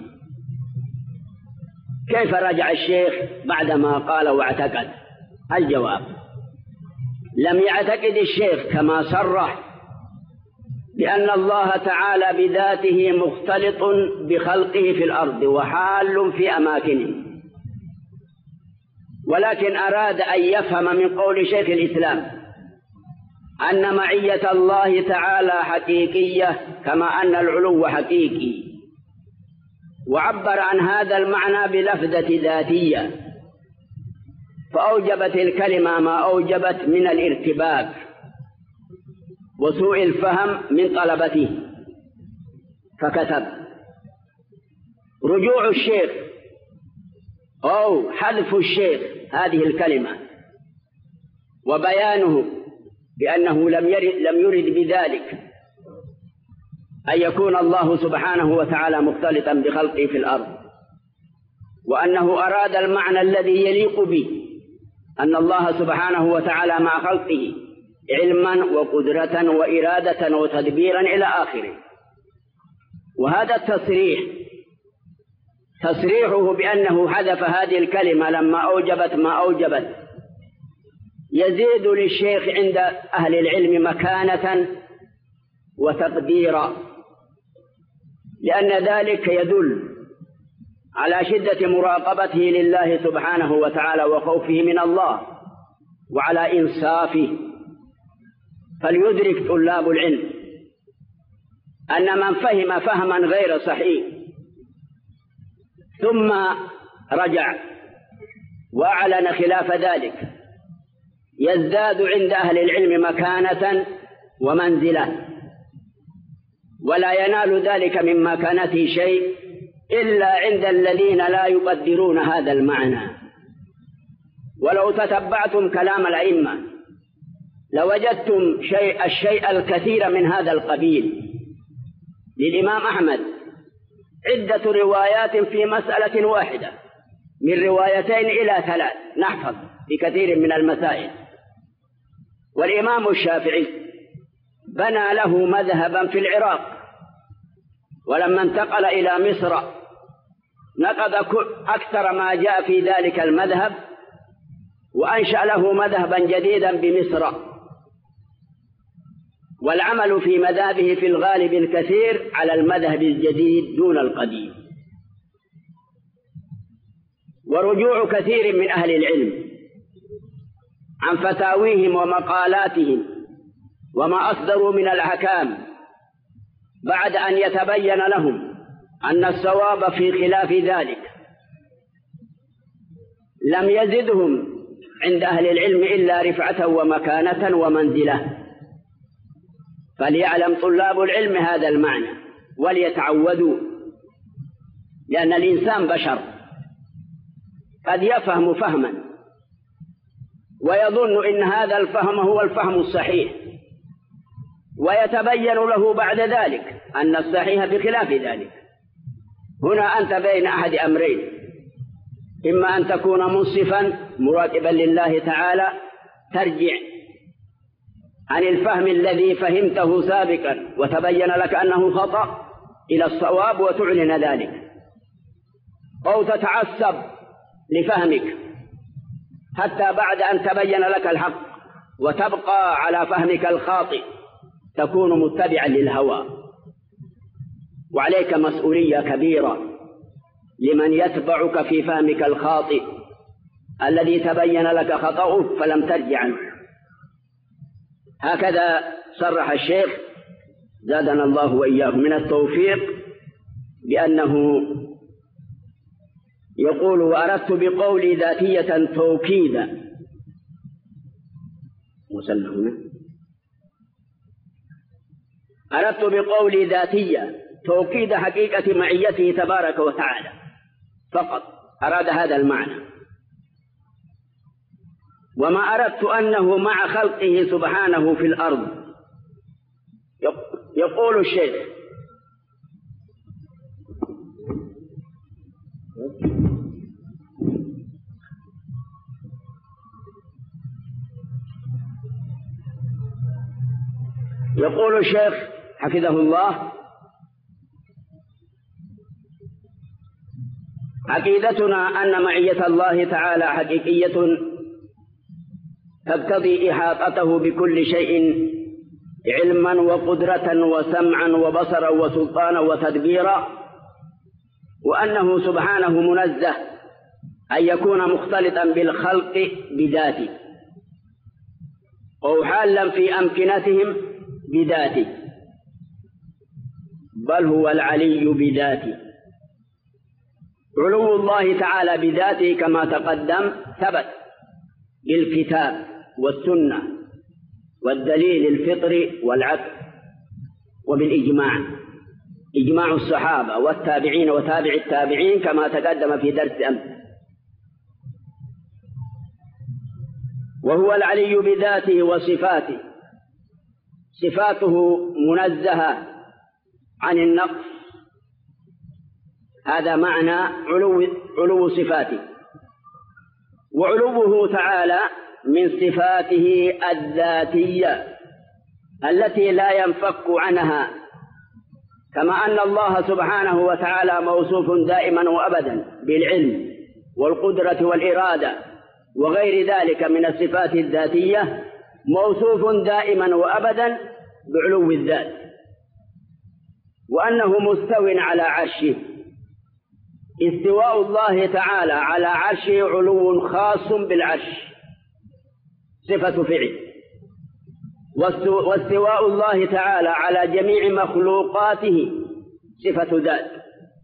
كيف رجع الشيخ بعدما قال واعتقد؟ الجواب: لم يعتقد الشيخ كما صرح بأن الله تعالى بذاته مختلط بخلقه في الأرض وحال في أماكنه، ولكن أراد أن يفهم من قول شيخ الإسلام أن معية الله تعالى حقيقية كما أن العلو حقيقي، وعبر عن هذا المعنى بلفظة ذاتية، فأوجبت الكلمة ما أوجبت من الارتباك وسوء الفهم من طلبته، فكتب: رجوع الشيخ أو حذف الشيخ هذه الكلمة وبيانه بأنه لم يرد, لم يرد بذلك أن يكون الله سبحانه وتعالى مختلطا بخلقه في الأرض، وأنه أراد المعنى الذي يليق به أن الله سبحانه وتعالى مع خلقه علما وقدرة وإرادة وتدبيرا إلى آخره. وهذا التصريح تصريحه بأنه حذف هذه الكلمة لما أوجبت ما أوجبت يزيد للشيخ عند أهل العلم مكانة وتقديرا، لأن ذلك يدل على شدة مراقبته لله سبحانه وتعالى وخوفه من الله وعلى إنصافه. فليدرك طلاب العلم أن من فهم فهما غير صحيح ثم رجع وأعلن خلاف ذلك يزداد عند أهل العلم مكانة ومنزلة، ولا ينال ذلك من مكانته شيء إلا عند الذين لا يقدرون هذا المعنى. ولو تتبعتم كلام الأئمة لوجدتم شيء الشيء الكثير من هذا القبيل. للإمام أحمد عدة روايات في مسألة واحدة، من روايتين إلى ثلاث نحفظ في كثير من المسائل. والإمام الشافعي بنى له مذهبا في العراق، ولما انتقل إلى مصر نقض أكثر ما جاء في ذلك المذهب وأنشأ له مذهبا جديدا بمصر. والعمل في مذهبه في الغالب الكثير على المذهب الجديد دون القديم. ورجوع كثير من أهل العلم عن فتاويهم ومقالاتهم وما أصدروا من الأحكام بعد أن يتبين لهم أن الصواب في خلاف ذلك لم يزدهم عند أهل العلم إلا رفعة ومكانة ومنزلة. فليعلم طلاب العلم هذا المعنى وليتعودوا، لأن الإنسان بشر قد يفهم فهما ويظن إن هذا الفهم هو الفهم الصحيح، ويتبين له بعد ذلك أن الصحيح بخلاف ذلك. هنا أنت بين أحد أمرين: إما أن تكون منصفا مراقبا لله تعالى ترجع عن الفهم الذي فهمته سابقا وتبين لك أنه خطأ إلى الصواب وتعلن ذلك، أو تتعصب لفهمك حتى بعد أن تبين لك الحق وتبقى على فهمك الخاطئ تكون متبعا للهوى. وعليك مسؤولية كبيرة لمن يتبعك في فهمك الخاطئ الذي تبين لك خطأه فلم ترجع عنه. هكذا صرح الشيخ زادنا الله وإياه من التوفيق بأنه يقول: وأردت بقولي ذاتية توكيدا مسلمون أردت بقولي ذاتية توكيد حقيقة معيته تبارك وتعالى فقط، أراد هذا المعنى. وما أردت أنه مع خلقه سبحانه في الأرض. يقول الشيخ: يقول الشيخ حفظه الله: عقيدتنا أن معية الله تعالى حقيقية تقتضي إحاطته بكل شيء علما وقدرة وسمعا وبصرا وسلطانا وتدبيرا، وأنه سبحانه منزه أن يكون مختلطا بالخلق بذاته أو حالا في أمكنتهم بذاته، بل هو العلي بذاته. علو الله تعالى بذاته كما تقدم ثبت بالكتاب والسنة والدليل الفطري والعقل وبالإجماع، إجماع الصحابة والتابعين وتابع التابعين كما تقدم في درس أمس. وهو العلي بذاته وصفاته، صفاته منزهة عن النقص، هذا معنى علو, علو صفاته. وعلوه تعالى من صفاته الذاتية التي لا ينفك عنها، كما أن الله سبحانه وتعالى موصوف دائما وأبدا بالعلم والقدرة والإرادة وغير ذلك من الصفات الذاتية، موصوف دائما وأبدا بعلو الذات، وأنه مستو على عرشه. استواء الله تعالى على عرشه علو خاص بالعرش، صفة فعل. واستواء الله تعالى على جميع مخلوقاته صفة ذات،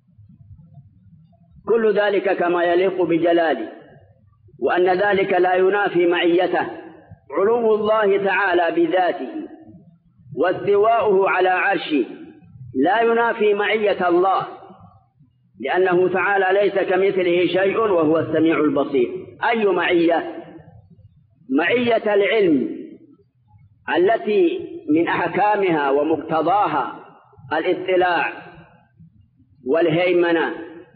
كل ذلك كما يليق بجلاله، وأن ذلك لا ينافي معيته. علو الله تعالى بذاته واستواؤه على عرشه لا ينافي معية الله، لأنه تعالى ليس كمثله شيء وهو السميع البصير. أي معية؟ معية العلم التي من أحكامها ومقتضاها الاطلاع والهيمنة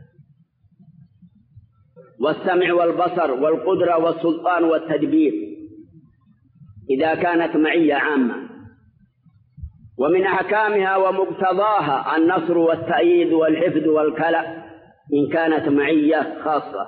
والسمع والبصر والقدرة والسلطان والتدبير، إذا كانت معية عامة. ومن أحكامها ومقتضاها النصر والتأييد والحفظ والكلأ إن كانت معية خاصة.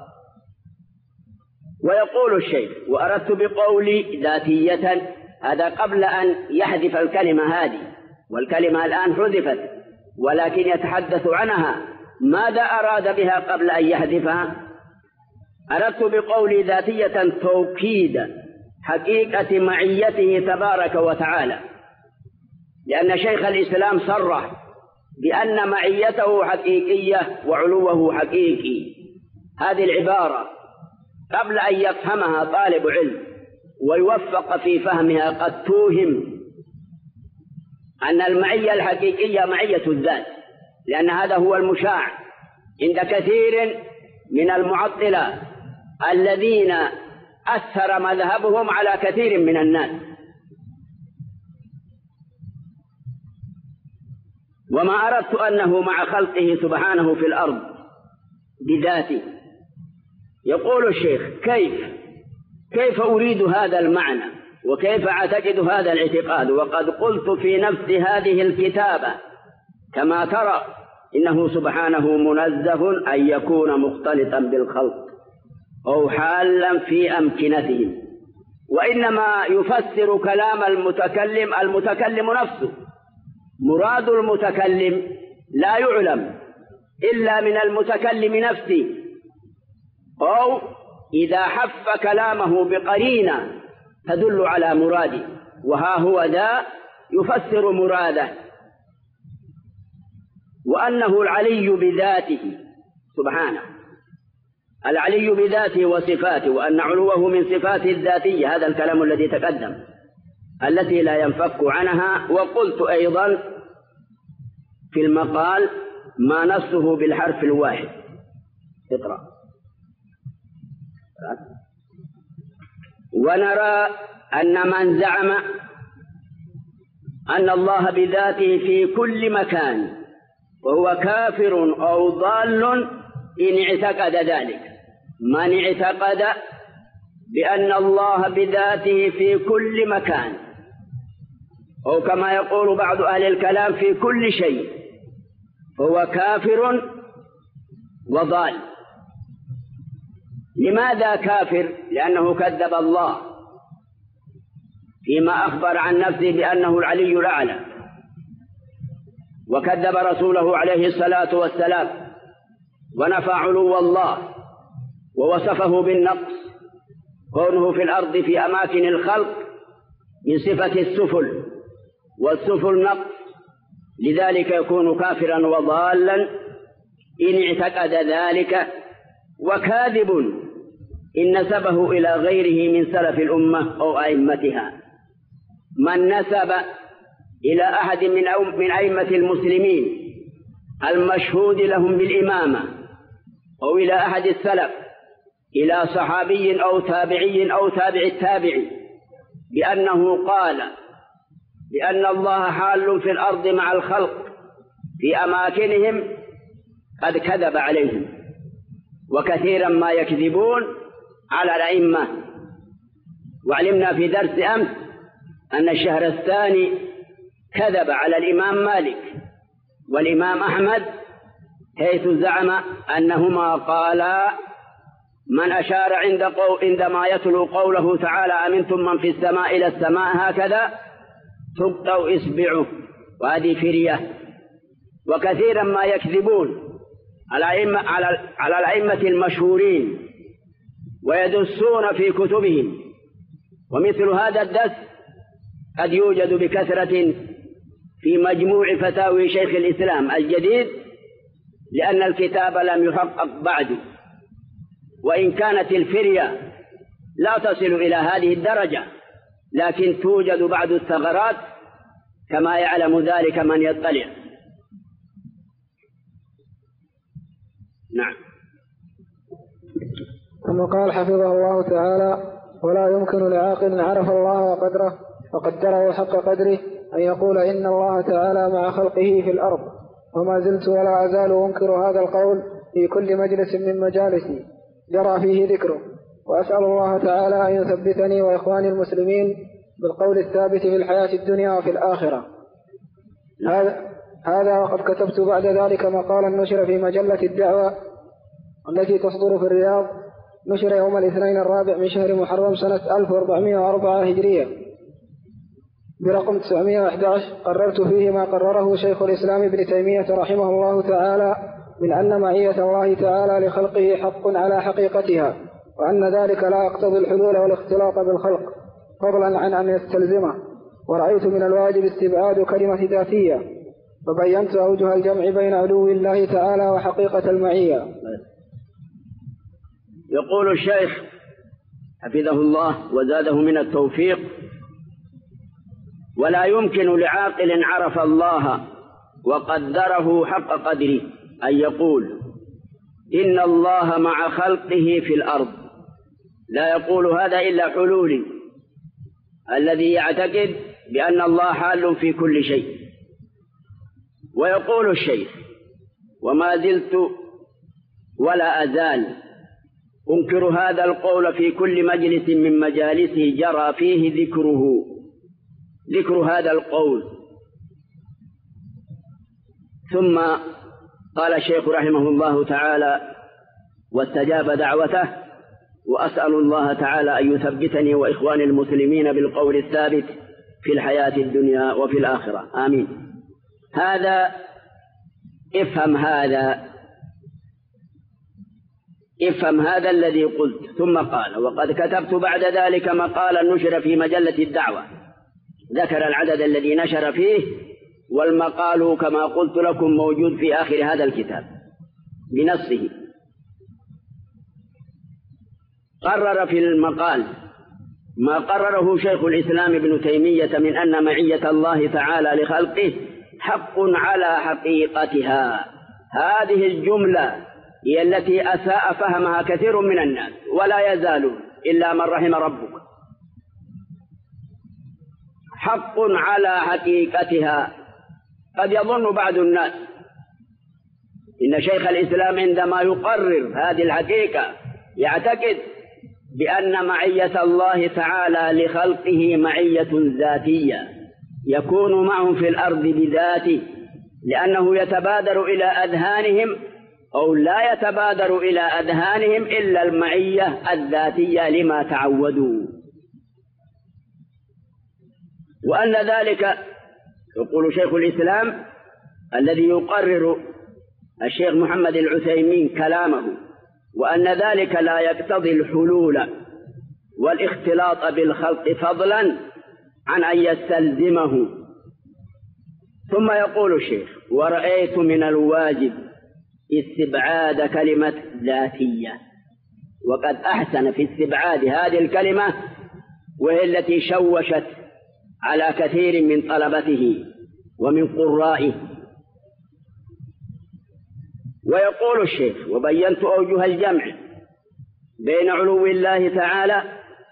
ويقول الشيخ: وأردت بقولي ذاتية، هذا قبل أن يحذف الكلمة هذه، والكلمة الآن حذفت ولكن يتحدث عنها. ماذا أراد بها قبل أن يحذفها؟ أردت بقولي ذاتية توكيد حقيقة معيته تبارك وتعالى، لأن شيخ الإسلام صرح بأن معيته حقيقية وعلوه حقيقي. هذه العبارة قبل أن يفهمها طالب علم ويوفق في فهمها قد توهم أن المعية الحقيقية معية الذات، لأن هذا هو المشاع عند كثير من المعطلة الذين أثر مذهبهم على كثير من الناس. وما أردت أنه مع خلقه سبحانه في الأرض بذاته. يقول الشيخ: كيف كيف أريد هذا المعنى؟ وكيف أعتقد هذا الاعتقاد وقد قلت في نفس هذه الكتابة كما ترى إنه سبحانه منزه أن يكون مختلطا بالخلق أو حالا في أمكنتهم، وإنما يفسر كلام المتكلم المتكلم نفسه. مراد المتكلم لا يعلم إلا من المتكلم نفسه، أو إذا حف كلامه بقرينة تدل على مراده، وها هو ذا يفسر مراده، وأنه العلي بذاته سبحانه، العلي بذاته وصفاته، وأن علوه من صفاته الذاتية، هذا الكلام الذي تقدم التي لا ينفك عنها. وقلت أيضا في المقال ما نصه بالحرف الواحد. اقرأ. ونرى أن من زعم أن الله بذاته في كل مكان وهو كافر أو ضال إن اعتقد ذلك. من اعتقد بأن الله بذاته في كل مكان، أو كما يقول بعض أهل الكلام في كل شيء، فهو كافر وضال. لماذا كافر؟ لأنه كذب الله فيما أخبر عن نفسه بأنه العلي الأعلى، وكذب رسوله عليه الصلاة والسلام ونفى علو الله ووصفه بالنقص، كونه في الأرض في أماكن الخلق من صفة السفل، والسفل نقص، لذلك يكون كافرا وضالا إن اعتقد ذلك، وكاذب إن نسبه إلى غيره من سلف الأمة أو أئمتها. من نسب إلى أحد من أئمة المسلمين المشهود لهم بالإمامة، أو إلى أحد السلف، إلى صحابي أو تابعي أو تابع التابعي، بأنه قال بأن الله حال في الأرض مع الخلق في أماكنهم، قد كذب عليهم، وكثيرا ما يكذبون على الأئمة. وعلمنا في درس أمس أن الشهرستاني كذب على الإمام مالك والإمام أحمد، حيث زعم أنهما قالا: من أشار عند قو... عندما يتلو قوله تعالى أمنتم من في السماء إلى السماء هكذا تقطع إصبعه، وهذه فرية. وكثيرا ما يكذبون على الأئمة على... على الأئمة المشهورين ويدسون في كتبهم، ومثل هذا الدس قد يوجد بكثرة في مجموع فتاوي شيخ الإسلام الجديد، لأن الكتاب لم يحقق بعد، وإن كانت الفرية لا تصل إلى هذه الدرجة، لكن توجد بعض الثغرات كما يعلم ذلك من يطلع. نعم. ثم قال حفظه الله تعالى: ولا يمكن لعاقل عرف الله وقدره وقدره حق قدره أن يقول إن الله تعالى مع خلقه في الأرض. وما زلت ولا أزال أنكر هذا القول في كل مجلس من مجالسي جرى فيه ذكره، وأسأل الله تعالى أن يثبتني وإخواني المسلمين بالقول الثابت في الحياة الدنيا وفي الآخرة. هذا هذا وقد كتبت بعد ذلك مقالا نشر في مجلة الدعوة التي تصدر في الرياض، نشر يوم الاثنين الرابع من شهر محرم سنة ألف وأربعمائة وأربعة هجرية برقم تسعمائة وأحد عشر، قررت فيه ما قرره شيخ الإسلام ابن تيمية رحمه الله تعالى من أن معية الله تعالى لخلقه حق على حقيقتها، وأن ذلك لا يقتضي الحلول والاختلاط بالخلق فضلا عن أن يستلزمه. ورأيت من الواجب استبعاد كلمة ذاتية، وبينت أوجه الجمع بين علو الله تعالى وحقيقة المعية. يقول الشيخ حفظه الله وزاده من التوفيق: ولا يمكن لعاقل عرف الله وقدره حق قدره أن يقول إن الله مع خلقه في الأرض. لا يقول هذا إلا حلولي الذي يعتقد بأن الله حال في كل شيء. ويقول الشيخ: وما زلت ولا أزال أنكر هذا القول في كل مجلس من مجالسه جرى فيه ذكره ذكر هذا القول. ثم قال الشيخ رحمه الله تعالى: واستجاب دعوته، وأسأل الله تعالى أن يثبتني وإخواني المسلمين بالقول الثابت في الحياة الدنيا وفي الآخرة، آمين. هذا افهم هذا افهم هذا الذي قلت. ثم قال: وقد كتبت بعد ذلك مقالا نشر في مجلة الدعوة، ذكر العدد الذي نشر فيه، والمقال كما قلت لكم موجود في آخر هذا الكتاب بنصه. قرر في المقال ما قرره شيخ الإسلام ابن تيمية من أن معية الله تعالى لخلقه حق على حقيقتها. هذه الجملة هي التي أساء فهمها كثير من الناس، ولا يزالون إلا من رحم ربك. حق على حقيقتها. قد يظن بعض الناس إن شيخ الإسلام عندما يقرر هذه الحقيقة يعتقد بأن معية الله تعالى لخلقه معية ذاتية، يكون معهم في الأرض بذاته، لأنه يتبادر إلى أذهانهم أو لا يتبادر إلى أذهانهم إلا المعية الذاتية لما تعودوا. وأن ذلك، يقول شيخ الإسلام الذي يقرر الشيخ محمد العثيمين كلامه، وأن ذلك لا يقتضي الحلول والاختلاط بالخلق فضلا عن أن يستلزمه. ثم يقول الشيخ: ورأيت من الواجب استبعاد كلمة ذاتية. وقد أحسن في استبعاد هذه الكلمة، وهي التي شوشت على كثير من طلبته ومن قرائه. ويقول الشيخ: وبينت أوجه الجمع بين علو الله تعالى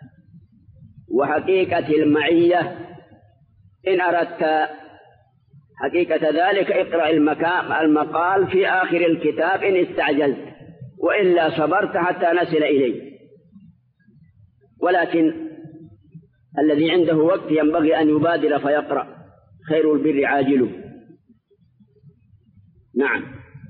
وحقيقة المعية. إن أردت حقيقة ذلك اقرأ المقال في آخر الكتاب إن استعجلت، وإلا صبرت حتى نصل إليه. ولكن الذي عنده وقت ينبغي أن يبادر فيقرأ، خير البر عاجله. نعم.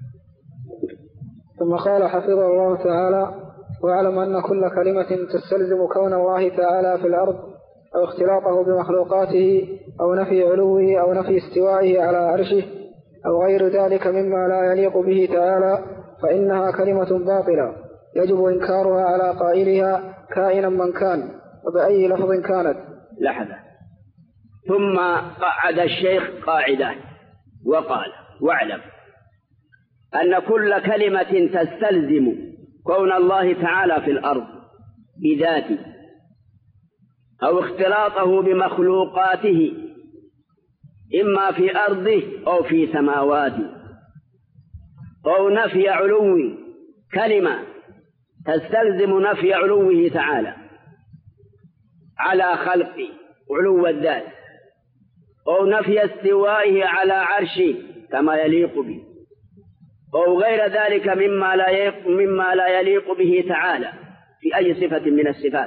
ثم قال حفظه الله تعالى: واعلم أن كل كلمة تستلزم كون الله تعالى في الأرض أو اختلاطه بمخلوقاته أو نفي علوه أو نفي استوائه على عرشه أو غير ذلك مما لا يليق به تعالى فإنها كلمة باطلة يجب إنكارها على قائلها كائنا من كان وبأي لفظ كانت. لحظة. ثم قعد الشيخ قاعدة وقال: واعلم أن كل كلمة تستلزم كون الله تعالى في الأرض بذاته أو اختلاطه بمخلوقاته إما في أرضه أو في سماواته أو نفي علو، كلمة تستلزم نفي علوه تعالى على خلقه علو الذات، أو نفي استوائه على عرشه كما يليق به، أو غير ذلك مما لا يليق, مما لا يليق به تعالى في أي صفة من الصفات،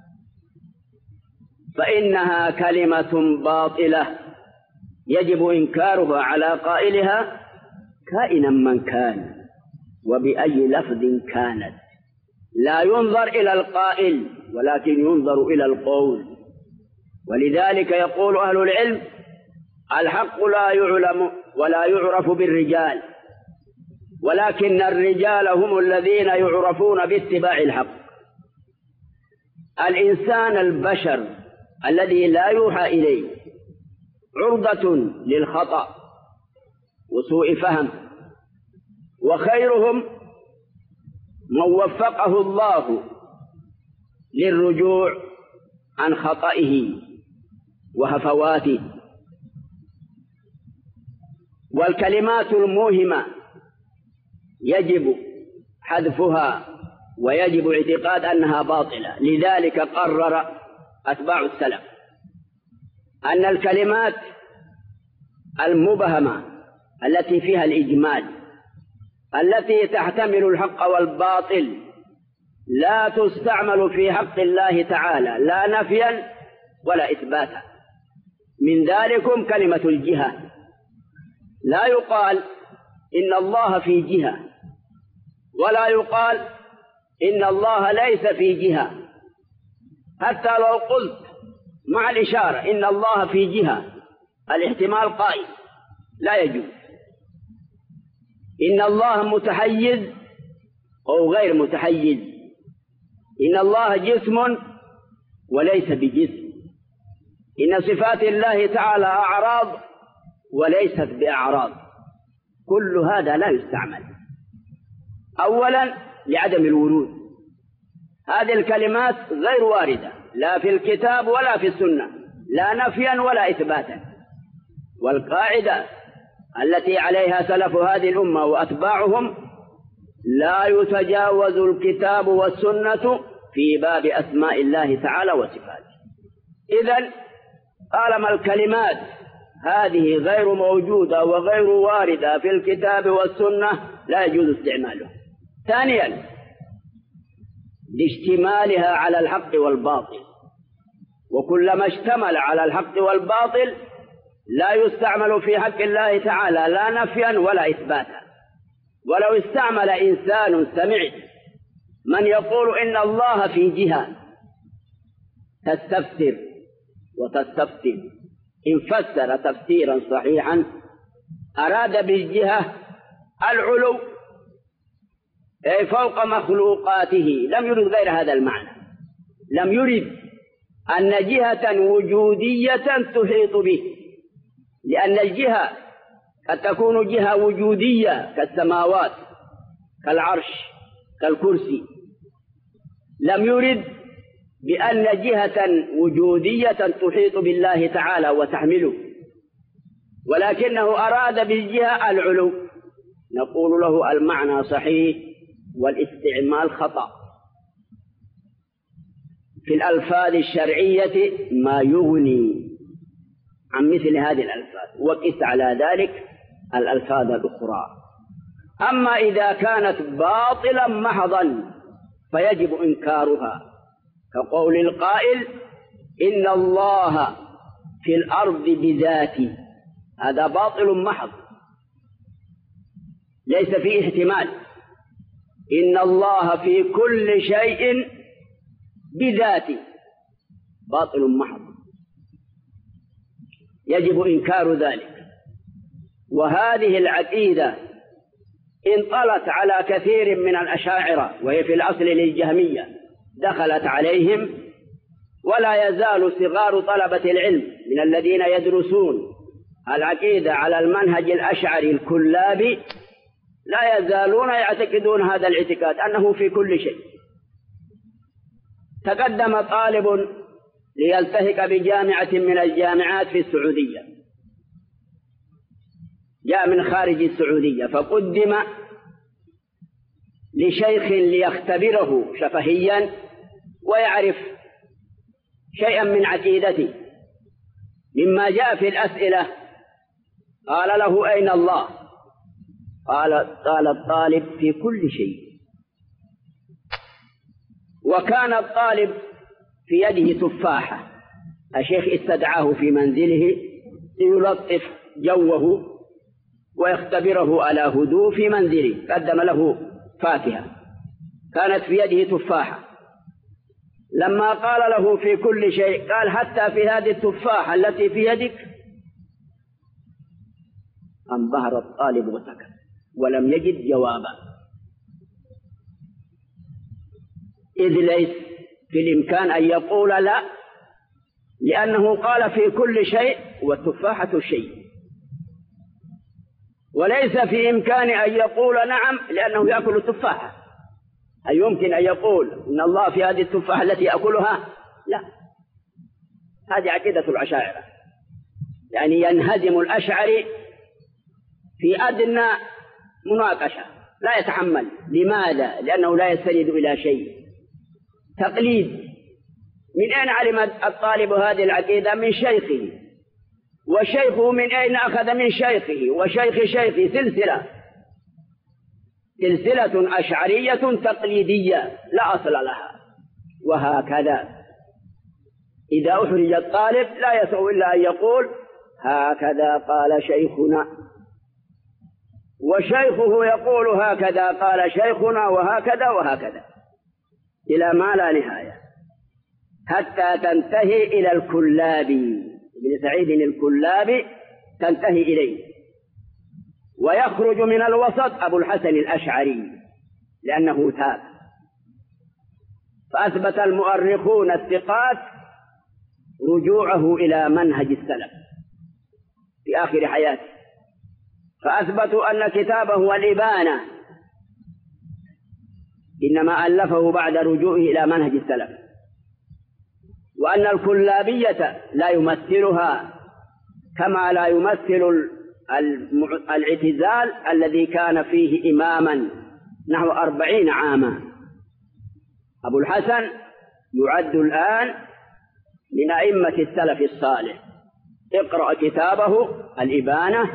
فإنها كلمة باطلة يجب إنكارها على قائلها كائنا من كان وبأي لفظ كانت. لا ينظر إلى القائل ولكن ينظر إلى القول. ولذلك يقول أهل العلم: الحق لا يعلم ولا يعرف بالرجال، ولكن الرجال هم الذين يعرفون باتباع الحق. الإنسان البشر الذي لا يوحى إليه عرضة للخطأ وسوء فهم، وخيرهم من وفقه الله للرجوع عن خطئه وهفواته. والكلمات الموهمة يجب حذفها ويجب اعتقاد أنها باطلة. لذلك قرر أتباع السلف أن الكلمات المبهمة التي فيها الإجمال، التي تحتمل الحق والباطل لا تستعمل في حق الله تعالى لا نفيا ولا إثباتا. من ذلكم كلمة الجهة، لا يقال إن الله في جهة، ولا يقال إن الله ليس في جهة، حتى لو قلت مع الإشارة إن الله في جهة الاحتمال قائم لا يجوز. إن الله متحيز أو غير متحيز، إن الله جسم وليس بجسم، إن صفات الله تعالى أعراض وليست بأعراض، كل هذا لا يستعمل. أولا لعدم الورود، هذه الكلمات غير واردة لا في الكتاب ولا في السنة، لا نفيا ولا إثباتا. والقاعدة التي عليها سلف هذه الأمة وأتباعهم لا يتجاوز الكتاب والسنة في باب أسماء الله تعالى وصفاته. إذن طالما الكلمات هذه غير موجودة وغير واردة في الكتاب والسنة لا يجوز استعماله. ثانيا لاشتمالها على الحق والباطل، وكلما اشتمل على الحق والباطل لا يستعمل في حق الله تعالى لا نفيا ولا إثباتا. ولو استعمل إنسان سمعت من يقول إن الله في جهة تستفسر وتستفسر، إن فسر تفسيرا صحيحا أراد بالجهة العلو أي فوق مخلوقاته، لم يرد غير هذا المعنى، لم يرد أن جهة وجودية تحيط به، لأن الجهة قد تكون جهة وجودية كالسماوات كالعرش كالكرسي، لم يرد بأن جهة وجودية تحيط بالله تعالى وتحمله، ولكنه أراد بالجهة العلو، نقول له المعنى صحيح والاستعمال خطأ. في الألفاظ الشرعية ما يغني عن مثل هذه الألفاظ، وقس على ذلك الألفاظ الأخرى. أما إذا كانت باطلا محضا فيجب إنكارها، كقول القائل إن الله في الأرض بذاته، هذا باطل محض ليس فيه احتمال. إن الله في كل شيء بذاته باطل محض، يجب إنكار ذلك. وهذه العقيدة انطلت على كثير من الأشاعرة، وهي في الأصل للجهمية، دخلت عليهم، ولا يزال صغار طلبة العلم من الذين يدرسون العقيدة على المنهج الأشعري الكلابي لا يزالون يعتقدون هذا الاعتقاد أنه في كل شيء. تقدم طالب ليلتحق بجامعة من الجامعات في السعودية، جاء من خارج السعودية، فقدم لشيخ ليختبره شفهيا ويعرف شيئا من عقيدته. مما جاء في الأسئلة قال له أين الله؟ قال قال الطالب في كل شيء. وكان الطالب في يده تفاحة، الشيخ استدعاه في منزله ليلطف جوه ويختبره على هدوء في منزله، قدم له فاكهة كانت في يده تفاحة. لما قال له في كل شيء قال حتى في هذه التفاحة التي في يدك، انبهر الطالب وسكت ولم يجد جوابا، إذ ليس في الإمكان أن يقول لا، لأنه قال في كل شيء والتفاحة شيء، وليس في إمكان أن يقول نعم لأنه يأكل التفاحة. هل يمكن أن يقول إن الله في هذه التفاحة التي أكلها؟ لا، هذه عقيدة الأشاعرة، يعني ينهزم الأشعري في أدنى مناقشة لا يتحمل. لماذا؟ لأنه لا يستند إلى شيء، تقليد. من أين علم الطالب هذه العقيدة؟ من شيخه، وشيخه من أين أخذ؟ من شيخه وشيخ شيخه، سلسلة. سلسلة أشعرية تقليدية لا أصل لها. وهكذا إذا أحرج الطالب لا يسع إلا أن يقول هكذا قال شيخنا، وشيخه يقول هكذا قال شيخنا، وهكذا وهكذا إلى ما لا نهاية، حتى تنتهي إلى الكلابي. ابن سعيد الكلابي تنتهي إليه، ويخرج من الوسط أبو الحسن الأشعري لأنه تاب. فأثبت المؤرخون الثقات رجوعه إلى منهج السلف في آخر حياته، فأثبتوا أن كتابه الإبانة إنما ألفه بعد رجوعه إلى منهج السلف، وأن الكلابية لا يمثلها كما لا يمثل الاعتزال الذي كان فيه إماما نحو أربعين عاما. أبو الحسن يعد الآن من أئمة السلف الصالح. اقرأ كتابه الإبانة،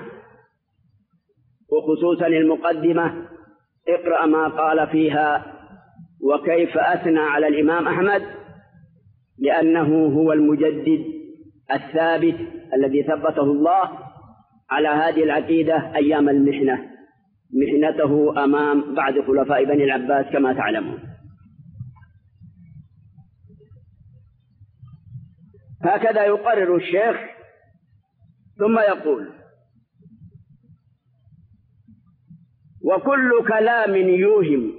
وخصوصا المقدمة اقرأ ما قال فيها وكيف أثنى على الإمام أحمد، لأنه هو المجدد الثابت الذي ثبته الله على هذه العقيدة أيام المحنة، محنته أمام بعد خلفاء بني العباس كما تعلمون. هكذا يقرر الشيخ، ثم يقول: وكل كلام يوهم.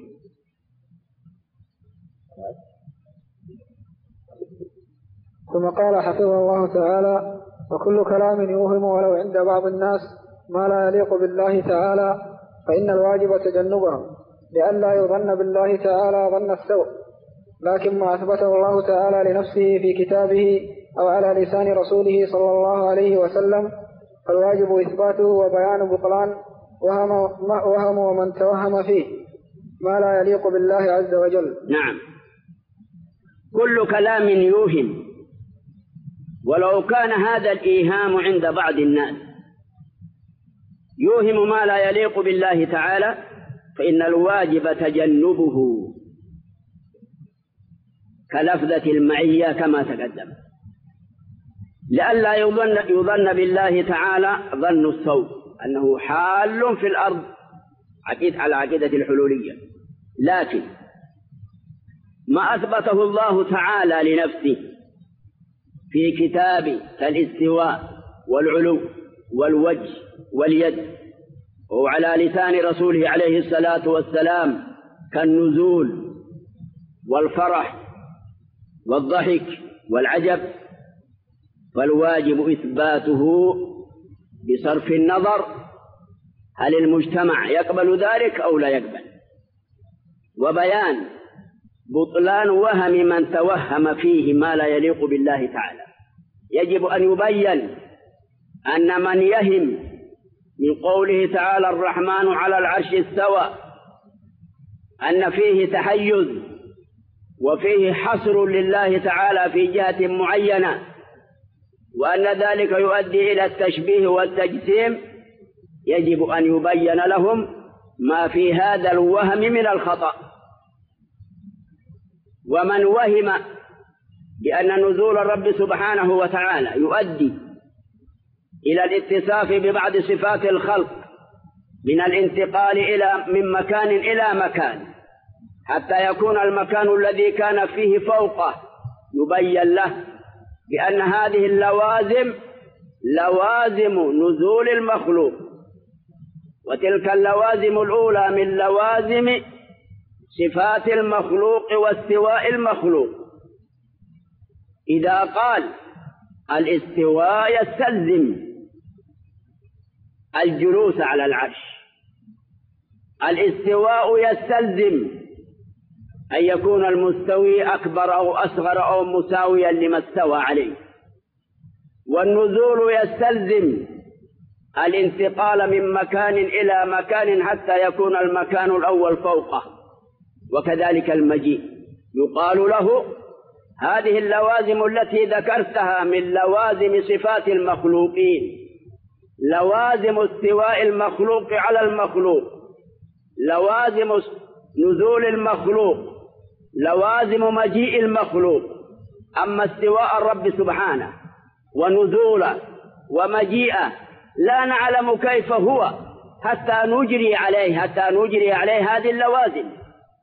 ثم قال حفظه الله تعالى: وكل كلام يوهم ولو عند بعض الناس ما لا يليق بالله تعالى فإن الواجب تجنبه لئلا يظن بالله تعالى ظن السوء، لكن ما أثبته الله تعالى لنفسه في كتابه أو على لسان رسوله صلى الله عليه وسلم فالواجب إثباته وبيان بطلان وهم, وهم ومن توهم فيه ما لا يليق بالله عز وجل. نعم، كل كلام يوهم، ولو كان هذا الإيهام عند بعض الناس يوهم ما لا يليق بالله تعالى فإن الواجب تجنبه، كلفظة المعية كما تقدم، لئلا يظن, يظن بالله تعالى ظن السوء أنه حال في الأرض عقيد على عقيدة الحلولية. لكن ما أثبته الله تعالى لنفسه في كتابه كالاستواء والعلو والوجه واليد، وعلى لسان رسوله عليه الصلاة والسلام كالنزول والفرح والضحك والعجب، فالواجب إثباته بصرف النظر هل المجتمع يقبل ذلك أو لا يقبل، وبيان بطلان وهم من توهم فيه ما لا يليق بالله تعالى. يجب أن يبين أن من يهم من قوله تعالى الرحمن على العرش استوى أن فيه تحيز وفيه حصر لله تعالى في جهة معينة، وأن ذلك يؤدي إلى التشبيه والتجسيم، يجب أن يبين لهم ما في هذا الوهم من الخطأ. ومن وهم بأن نزول الرب سبحانه وتعالى يؤدي إلى الاتصاف ببعض صفات الخلق من الانتقال إلى من مكان إلى مكان حتى يكون المكان الذي كان فيه فوقه، يبين له بأن هذه اللوازم لوازم نزول المخلوق، وتلك اللوازم الأولى من لوازم صفات المخلوق واستواء المخلوق. إذا قال الاستواء يستلزم الجلوس على العرش، الاستواء يستلزم أن يكون المستوي أكبر أو أصغر أو مساويا لما استوى عليه، والنزول يستلزم الانتقال من مكان إلى مكان حتى يكون المكان الأول فوقه، وكذلك المجيء يقال له هذه اللوازم التي ذكرتها من لوازم صفات المخلوقين، لوازم استواء المخلوق على المخلوق، لوازم نزول المخلوق، لوازم مجيء المخلوق. أما استواء الرب سبحانه ونزوله ومجيئه لا نعلم كيف هو حتى نجري عليه حتى نجري عليه هذه اللوازم.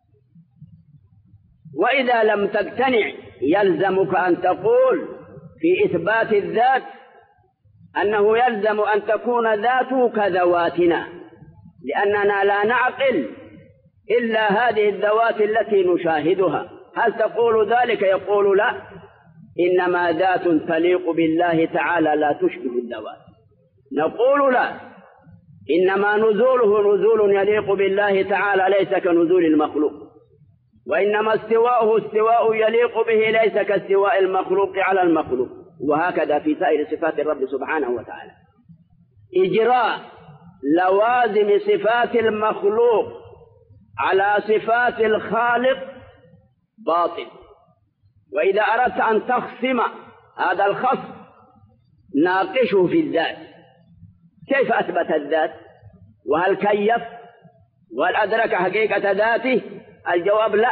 وإذا لم تقتنع يلزمك أن تقول في إثبات الذات أنه يلزم أن تكون ذاته كذواتنا، لأننا لا نعقل إلا هذه الذوات التي نشاهدها. هل تقول ذلك؟ يقول لا، إنما ذات تليق بالله تعالى لا تشبه الذوات. نقول لا، إنما نزوله نزول يليق بالله تعالى ليس كنزول المخلوق، وإنما استواؤه استواء يليق به ليس كاستواء المخلوق على المخلوق. وهكذا في سائر صفات الرب سبحانه وتعالى. إجراء لوازم صفات المخلوق على صفات الخالق باطل. وإذا أردت أن تخصم هذا الخصم ناقشه في الذات، كيف أثبت الذات؟ وهل كيف؟ وهل أدرك حقيقة ذاته؟ الجواب لا.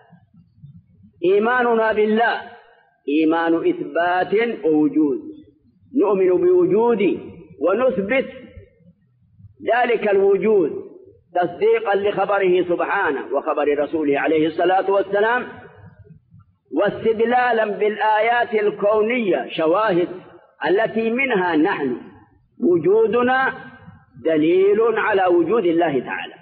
إيماننا بالله إيمان إثبات ووجود، نؤمن بوجوده ونثبت ذلك الوجود تصديقا لخبره سبحانه وخبر رسوله عليه الصلاة والسلام، واستدلالا بالآيات الكونية شواهد التي منها نحن وجودنا دليل على وجود الله تعالى.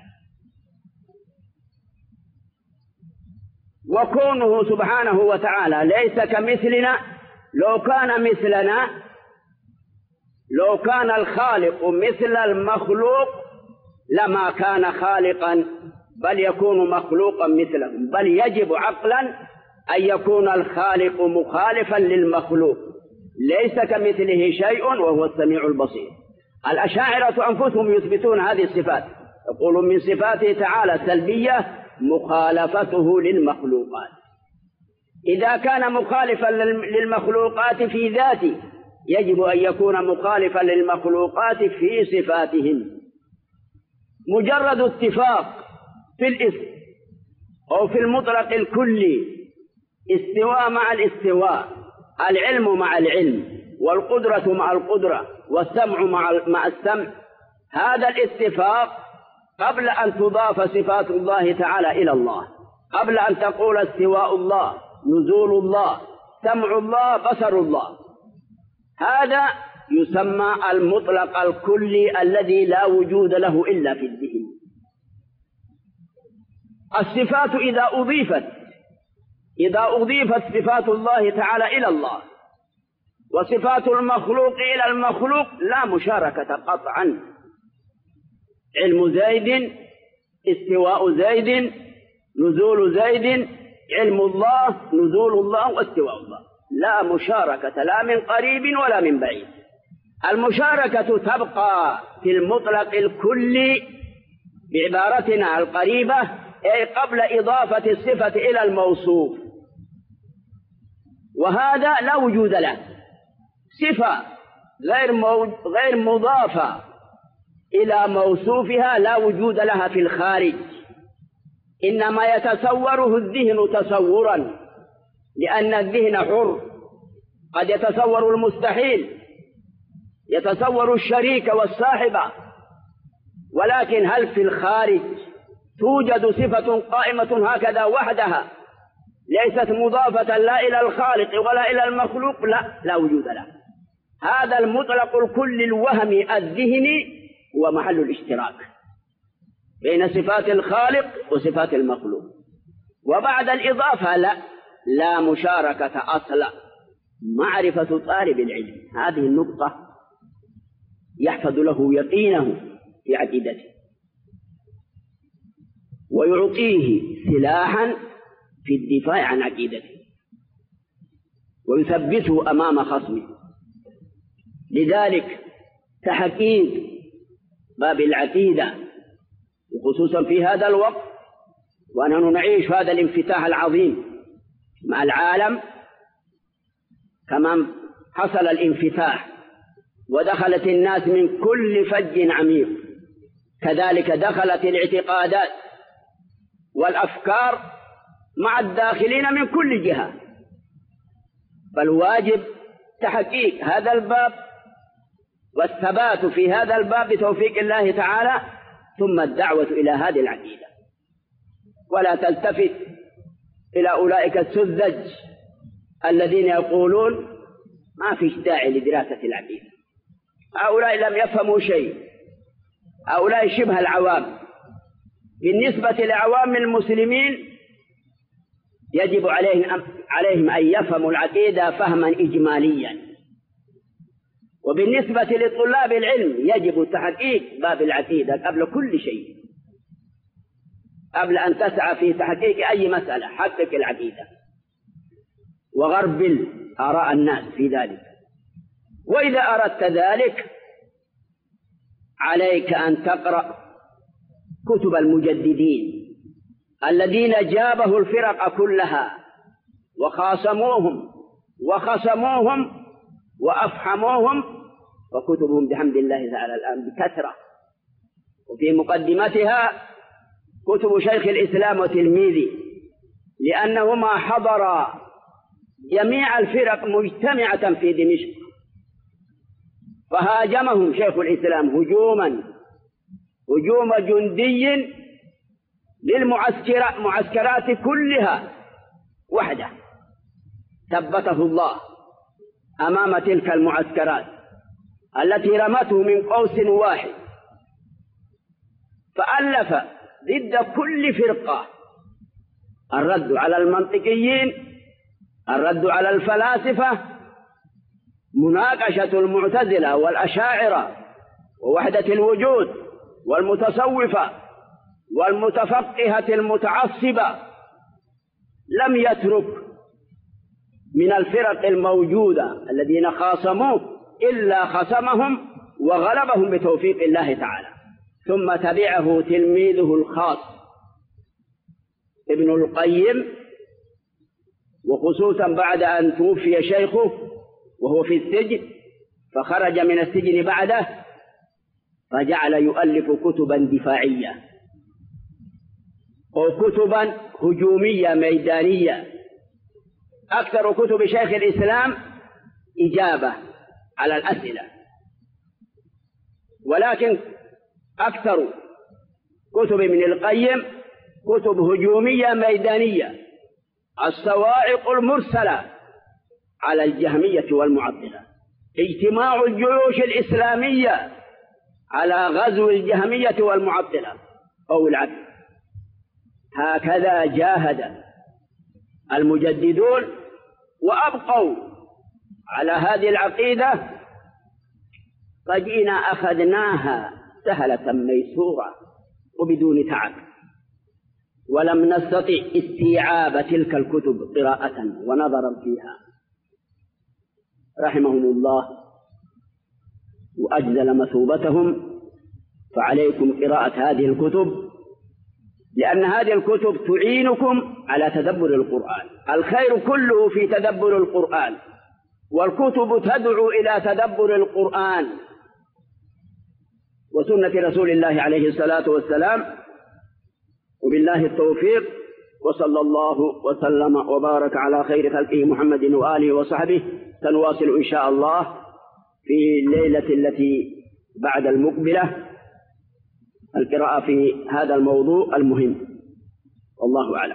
وكونه سبحانه وتعالى ليس كمثلنا، لو كان مثلنا، لو كان الخالق مثل المخلوق لما كان خالقا، بل يكون مخلوقا مثلهم، بل يجب عقلا أن يكون الخالق مخالفا للمخلوق، ليس كمثله شيء وهو السميع البصير. الأشاعرة أنفسهم يثبتون هذه الصفات، يقولون من صفاته تعالى سلبية مخالفته للمخلوقات. إذا كان مخالفا للمخلوقات في ذاته يجب أن يكون مخالفا للمخلوقات في صفاتهم. مجرد اتفاق في الاسم أو في المطلق الكلي، استواء مع الاستواء، العلم مع العلم، والقدرة مع القدرة، والسمع مع السمع، هذا الاتفاق قبل أن تضاف صفات الله تعالى إلى الله، قبل أن تقول استواء الله، نزول الله، سمع الله، بصر الله، هذا يسمى المطلق الكلي الذي لا وجود له إلا في الذهن. الصفات إذا أضيفت إذا أضيفت صفات الله تعالى إلى الله وصفات المخلوق إلى المخلوق لا مشاركة قطعا. علم زيد، استواء زيد، نزول زيد، علم الله، نزول الله، واستواء الله، لا مشاركة لا من قريب ولا من بعيد. المشاركة تبقى في المطلق الكلي بعبارتنا القريبة، أي قبل إضافة الصفة إلى الموصوف، وهذا لا وجود له. صفة غير غير مضافة إلى موصوفها لا وجود لها في الخارج، إنما يتصوره الذهن تصورا، لأن الذهن حر، قد يتصور المستحيل، يتصور الشريك والصاحبة، ولكن هل في الخارج توجد صفة قائمة هكذا وحدها ليست مضافة لا إلى الخالق ولا إلى المخلوق؟ لا، لا وجود له. هذا المطلق الكل الوهمي الذهني هو محل الاشتراك بين صفات الخالق وصفات المخلوق. وبعد الإضافة لا لا مشاركة أصلا. معرفة طالب العلم هذه النقطة يحفظ له يقينه في عقيدته، ويعطيه سلاحا في الدفاع عن عقيدته، ويثبته أمام خصمه. لذلك تحقيق باب العقيدة، وخصوصا في هذا الوقت ونحن نعيش هذا الانفتاح العظيم مع العالم، كما حصل الانفتاح ودخلت الناس من كل فج عميق كذلك دخلت الاعتقادات والأفكار مع الداخلين من كل جهة، فالواجب تحقيق هذا الباب والثبات في هذا الباب بتوفيق الله تعالى، ثم الدعوة إلى هذه العقيدة، ولا تلتفت إلى أولئك السذج الذين يقولون ما فيش داعي لدراسة العقيدة. هؤلاء لم يفهموا شيء، هؤلاء شبه العوام. بالنسبة لعوام المسلمين يجب عليهم عليهم أن يفهموا العقيدة فهما إجماليا، وبالنسبة لطلاب العلم يجب تحقيق باب العقيدة قبل كل شيء. قبل أن تسعى في تحقيق أي مسألة حقق العقيدة وغربل آراء الناس في ذلك. وإذا أردت ذلك عليك أن تقرأ كتب المجددين الذين جابه الفرق كلها وخاصموهم وخصموهم وأفحموهم، وكتبهم بحمد الله تعالى الآن بكثرة، وفي مقدمتها كتب شيخ الإسلام وتلميذه، لأنهما حضرا جميع الفرق مجتمعة في دمشق، فهاجمهم شيخ الإسلام هجوما هجوم جندي للمعسكرات كلها وحده، ثبته الله أمام تلك المعسكرات التي رمته من قوس واحد، فألف ضد كل فرقة الرد على المنطقيين، الرد على الفلاسفة، مناقشة المعتزلة والأشاعرة ووحدة الوجود والمتصوفة والمتفقهة المتعصبة. لم يترك من الفرق الموجودة الذين خاصموه إلا خصمهم وغلبهم بتوفيق الله تعالى. ثم تبعه تلميذه الخاص ابن القيم، وخصوصا بعد أن توفي شيخه وهو في السجن، فخرج من السجن بعده فجعل يؤلف كتبا دفاعية أو كتبا هجومية ميدانية. أكثر كتب شيخ الإسلام إجابة على الأسئلة، ولكن أكثر كتب ابن القيم كتب هجومية ميدانية، الصواعق المرسلة على الجهمية والمعطلة، اجتماع الجيوش الإسلامية على غزو الجهمية والمعطلة أو العكس. هكذا جاهد المجددون وأبقوا على هذه العقيدة، فجئنا أخذناها سهلة ميسورة وبدون تعب، ولم نستطع استيعاب تلك الكتب قراءة ونظرا فيها، رحمهم الله وأجزل مثوبتهم. فعليكم قراءة هذه الكتب، لأن هذه الكتب تعينكم على تدبر القرآن. الخير كله في تدبر القرآن، والكتب تدعو إلى تدبر القرآن وسنة رسول الله عليه الصلاة والسلام. وبالله التوفيق، وصلى الله وسلم وبارك على خير خلقه محمد وآله وصحبه. سنواصل إن شاء الله في الليلة التي بعد المقبلة القراءة في هذا الموضوع المهم، والله أعلم.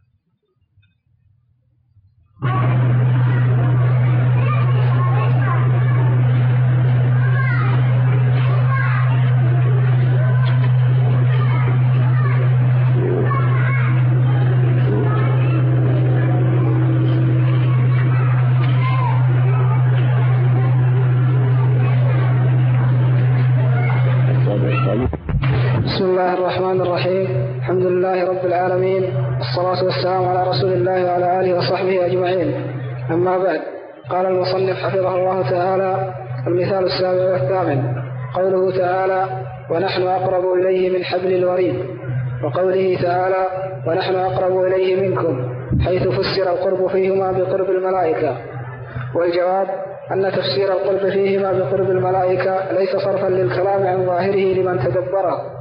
بسم الله الرحمن الرحيم. الحمد لله رب العالمين، والصلاة والسلام على رسول الله وعلى آله وصحبه أجمعين. أما بعد، قال المصنف حفظه الله تعالى: المثال السابع والثامن قوله تعالى: ونحن أقرب إليه من حبل الوريد، وقوله تعالى: ونحن أقرب إليه منكم، حيث فسر القرب فيهما بقرب الملائكة. والجواب أن تفسير القرب فيهما بقرب الملائكة ليس صرفا للكلام عن ظاهره لمن تدبره،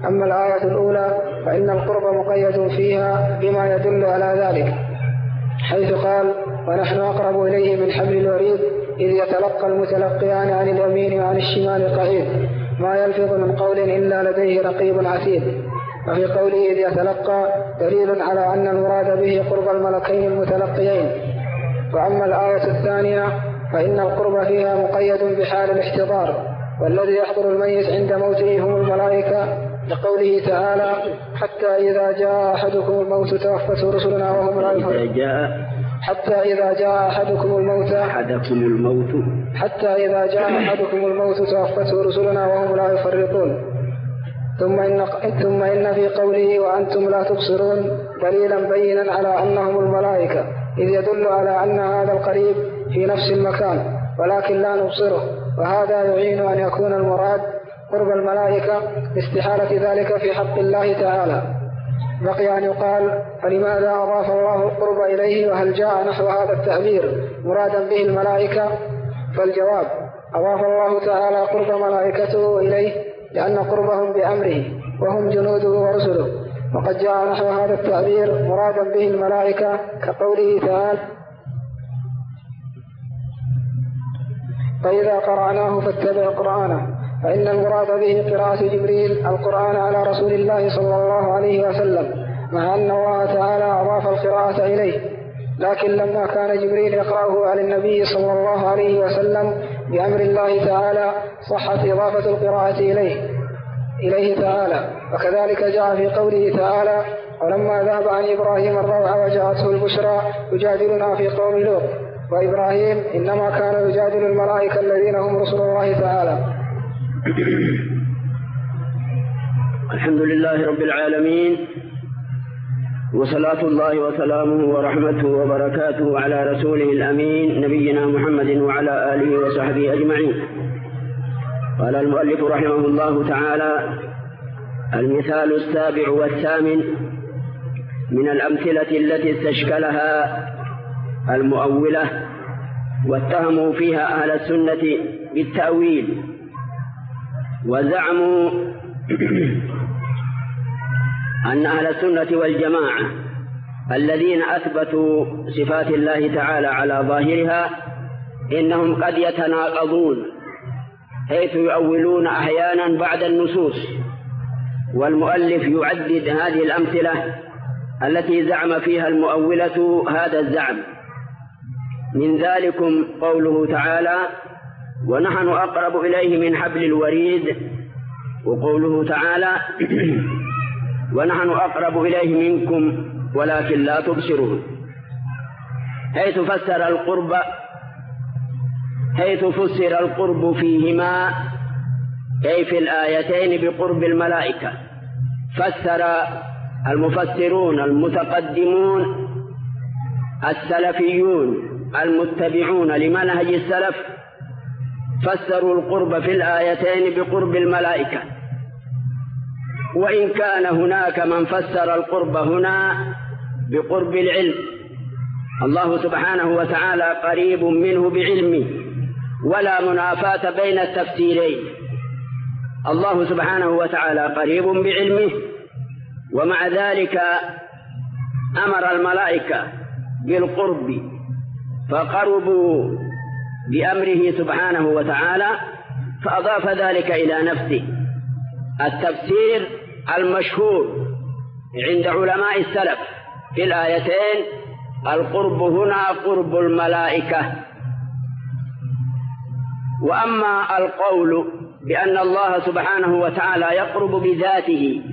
أما الآية الأولى فإن القرب مقيد فيها بما يدل على ذلك، حيث قال: ونحن أقرب إليه من حبل الوريد إذ يتلقى المتلقيان عن اليمين وعن الشمال قعيد ما يلفظ من قول إلا لديه رقيب عتيد. وفي قوله إذ يتلقى دليل على أن المراد به قرب الملكين المتلقيين. وأما الآية الثانية فإن القرب فيها مقيد بحال الاحتضار، والذي يحضر الميت عند موته هم الملائكة، لقوله تعالى: حتى إذا جاء أحدكم الموت توفته رسلنا وهم لا يفرطون. حتى إذا جاء أحدكم الموت أحدكم الموت حتى إذا جاء أحدكم الموت توفته رسلنا وهم لا يفرطون. ثم إن, ثم إن في قوله وأنتم لا تبصرون دليلا بينا على أنهم الملائكة، إذ يدل على أن هذا القريب في نفس المكان ولكن لا نبصره، وهذا يعين أن يكون المراد قرب الملائكة لاستحالة ذلك في حق الله تعالى. بقي أن يقال: فلماذا أضاف الله القرب إليه وهل جاء نحو هذا التعبير مرادا به الملائكة؟ فالجواب: أضاف الله تعالى قرب ملائكته إليه لأن قربهم بأمره وهم جنوده ورسله، وقد جاء نحو هذا التعبير مرادا به الملائكة كقوله تعالى: فإذا قرأناه فاتبع قرآنه، فإن المراد به قراءة جبريل القرآن على رسول الله صلى الله عليه وسلم، مع أن الله تعالى أضاف القراءة إليه، لكن لما كان جبريل يقرأه على النبي صلى الله عليه وسلم بأمر الله تعالى صحت إضافة القراءة إليه إليه تعالى. وكذلك جاء في قوله تعالى: ولما ذهب عن إبراهيم الروع وجاءته البشرى يجادلنا في قوم لوط، وإبراهيم إنما كان يجادل الملائكة الذين هم رسل الله تعالى. الحمد لله رب العالمين، وصلاة الله وسلامه ورحمته وبركاته على رسوله الأمين نبينا محمد وعلى آله وصحبه أجمعين. قال المؤلف رحمه الله تعالى: المثال السابع والثامن من الأمثلة التي استشكلها المؤولة واتهموا فيها أهل السنة بالتأويل، وزعموا أن أهل السنة والجماعة الذين أثبتوا صفات الله تعالى على ظاهرها إنهم قد يتناقضون، حيث يؤولون أحيانا بعد النصوص. والمؤلف يعدد هذه الأمثلة التي زعم فيها المؤولة هذا الزعم. من ذلكم قوله تعالى: ونحن أقرب إليه من حبل الوريد، وقوله تعالى: ونحن أقرب إليه منكم ولكن لا تبصرون، حيث فسر القرب حيث فسر القرب فيهما أي في الآيتين بقرب الملائكة. فسر المفسرون المتقدمون السلفيون المتبعون لمنهج السلف فسروا القرب في الآيتين بقرب الملائكة، وإن كان هناك من فسر القرب هنا بقرب العلم. الله سبحانه وتعالى قريب منه بعلمه، ولا منافاة بين التفسيرين. الله سبحانه وتعالى قريب بعلمه، ومع ذلك أمر الملائكة بالقرب فقربوا بأمره سبحانه وتعالى، فأضاف ذلك إلى نفسه. التفسير المشهور عند علماء السلف في الآيتين القرب هنا قرب الملائكة. وأما القول بأن الله سبحانه وتعالى يقرب بذاته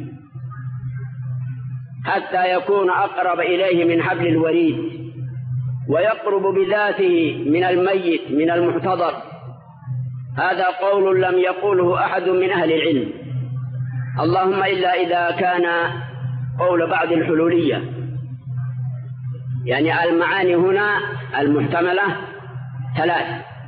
حتى يكون أقرب إليه من حبل الوريد، ويقرب بذاته من الميت من المحتضر، هذا قول لم يقوله أحد من أهل العلم، اللهم إلا إذا كان قول بعض الحلولية. يعني المعاني هنا المحتملة ثلاث: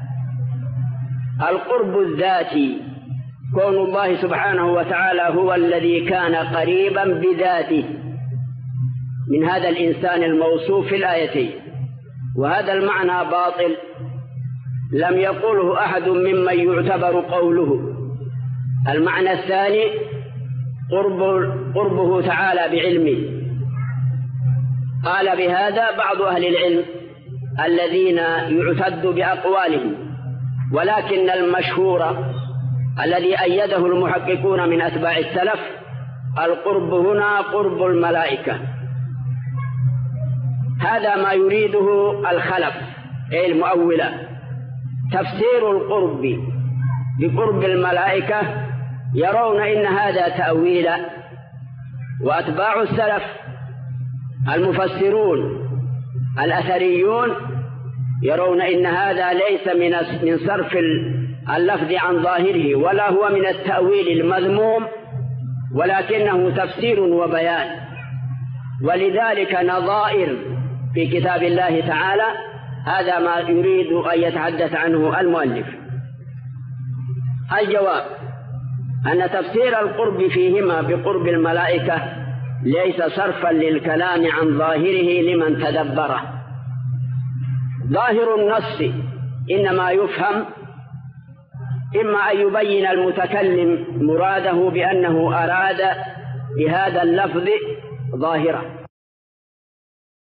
القرب الذاتي، كون الله سبحانه وتعالى هو الذي كان قريبا بذاته من هذا الإنسان الموصوف في الآيتين، وهذا المعنى باطل لم يقوله أحد ممن يعتبر قوله. المعنى الثاني قرب قربه تعالى بعلمه. قال بهذا بعض أهل العلم الذين يعتد بأقوالهم، ولكن المشهور الذي أيده المحققون من أتباع السلف القرب هنا قرب الملائكة. هذا ما يريده الخلف أي المؤولة. تفسير القرب بقرب الملائكة يرون إن هذا تأويل، وأتباع السلف المفسرون الأثريون يرون إن هذا ليس من من صرف اللفظ عن ظاهره، ولا هو من التأويل المذموم، ولكنه تفسير وبيان. ولذلك نظائر في كتاب الله تعالى هذا ما يريد أن يتحدث عنه المؤلف. الجواب أن تفسير القرب فيهما بقرب الملائكة ليس صرفا للكلام عن ظاهره لمن تدبره. ظاهر النص إنما يفهم إما أن يبين المتكلم مراده بأنه أراد بهذا اللفظ ظاهرة،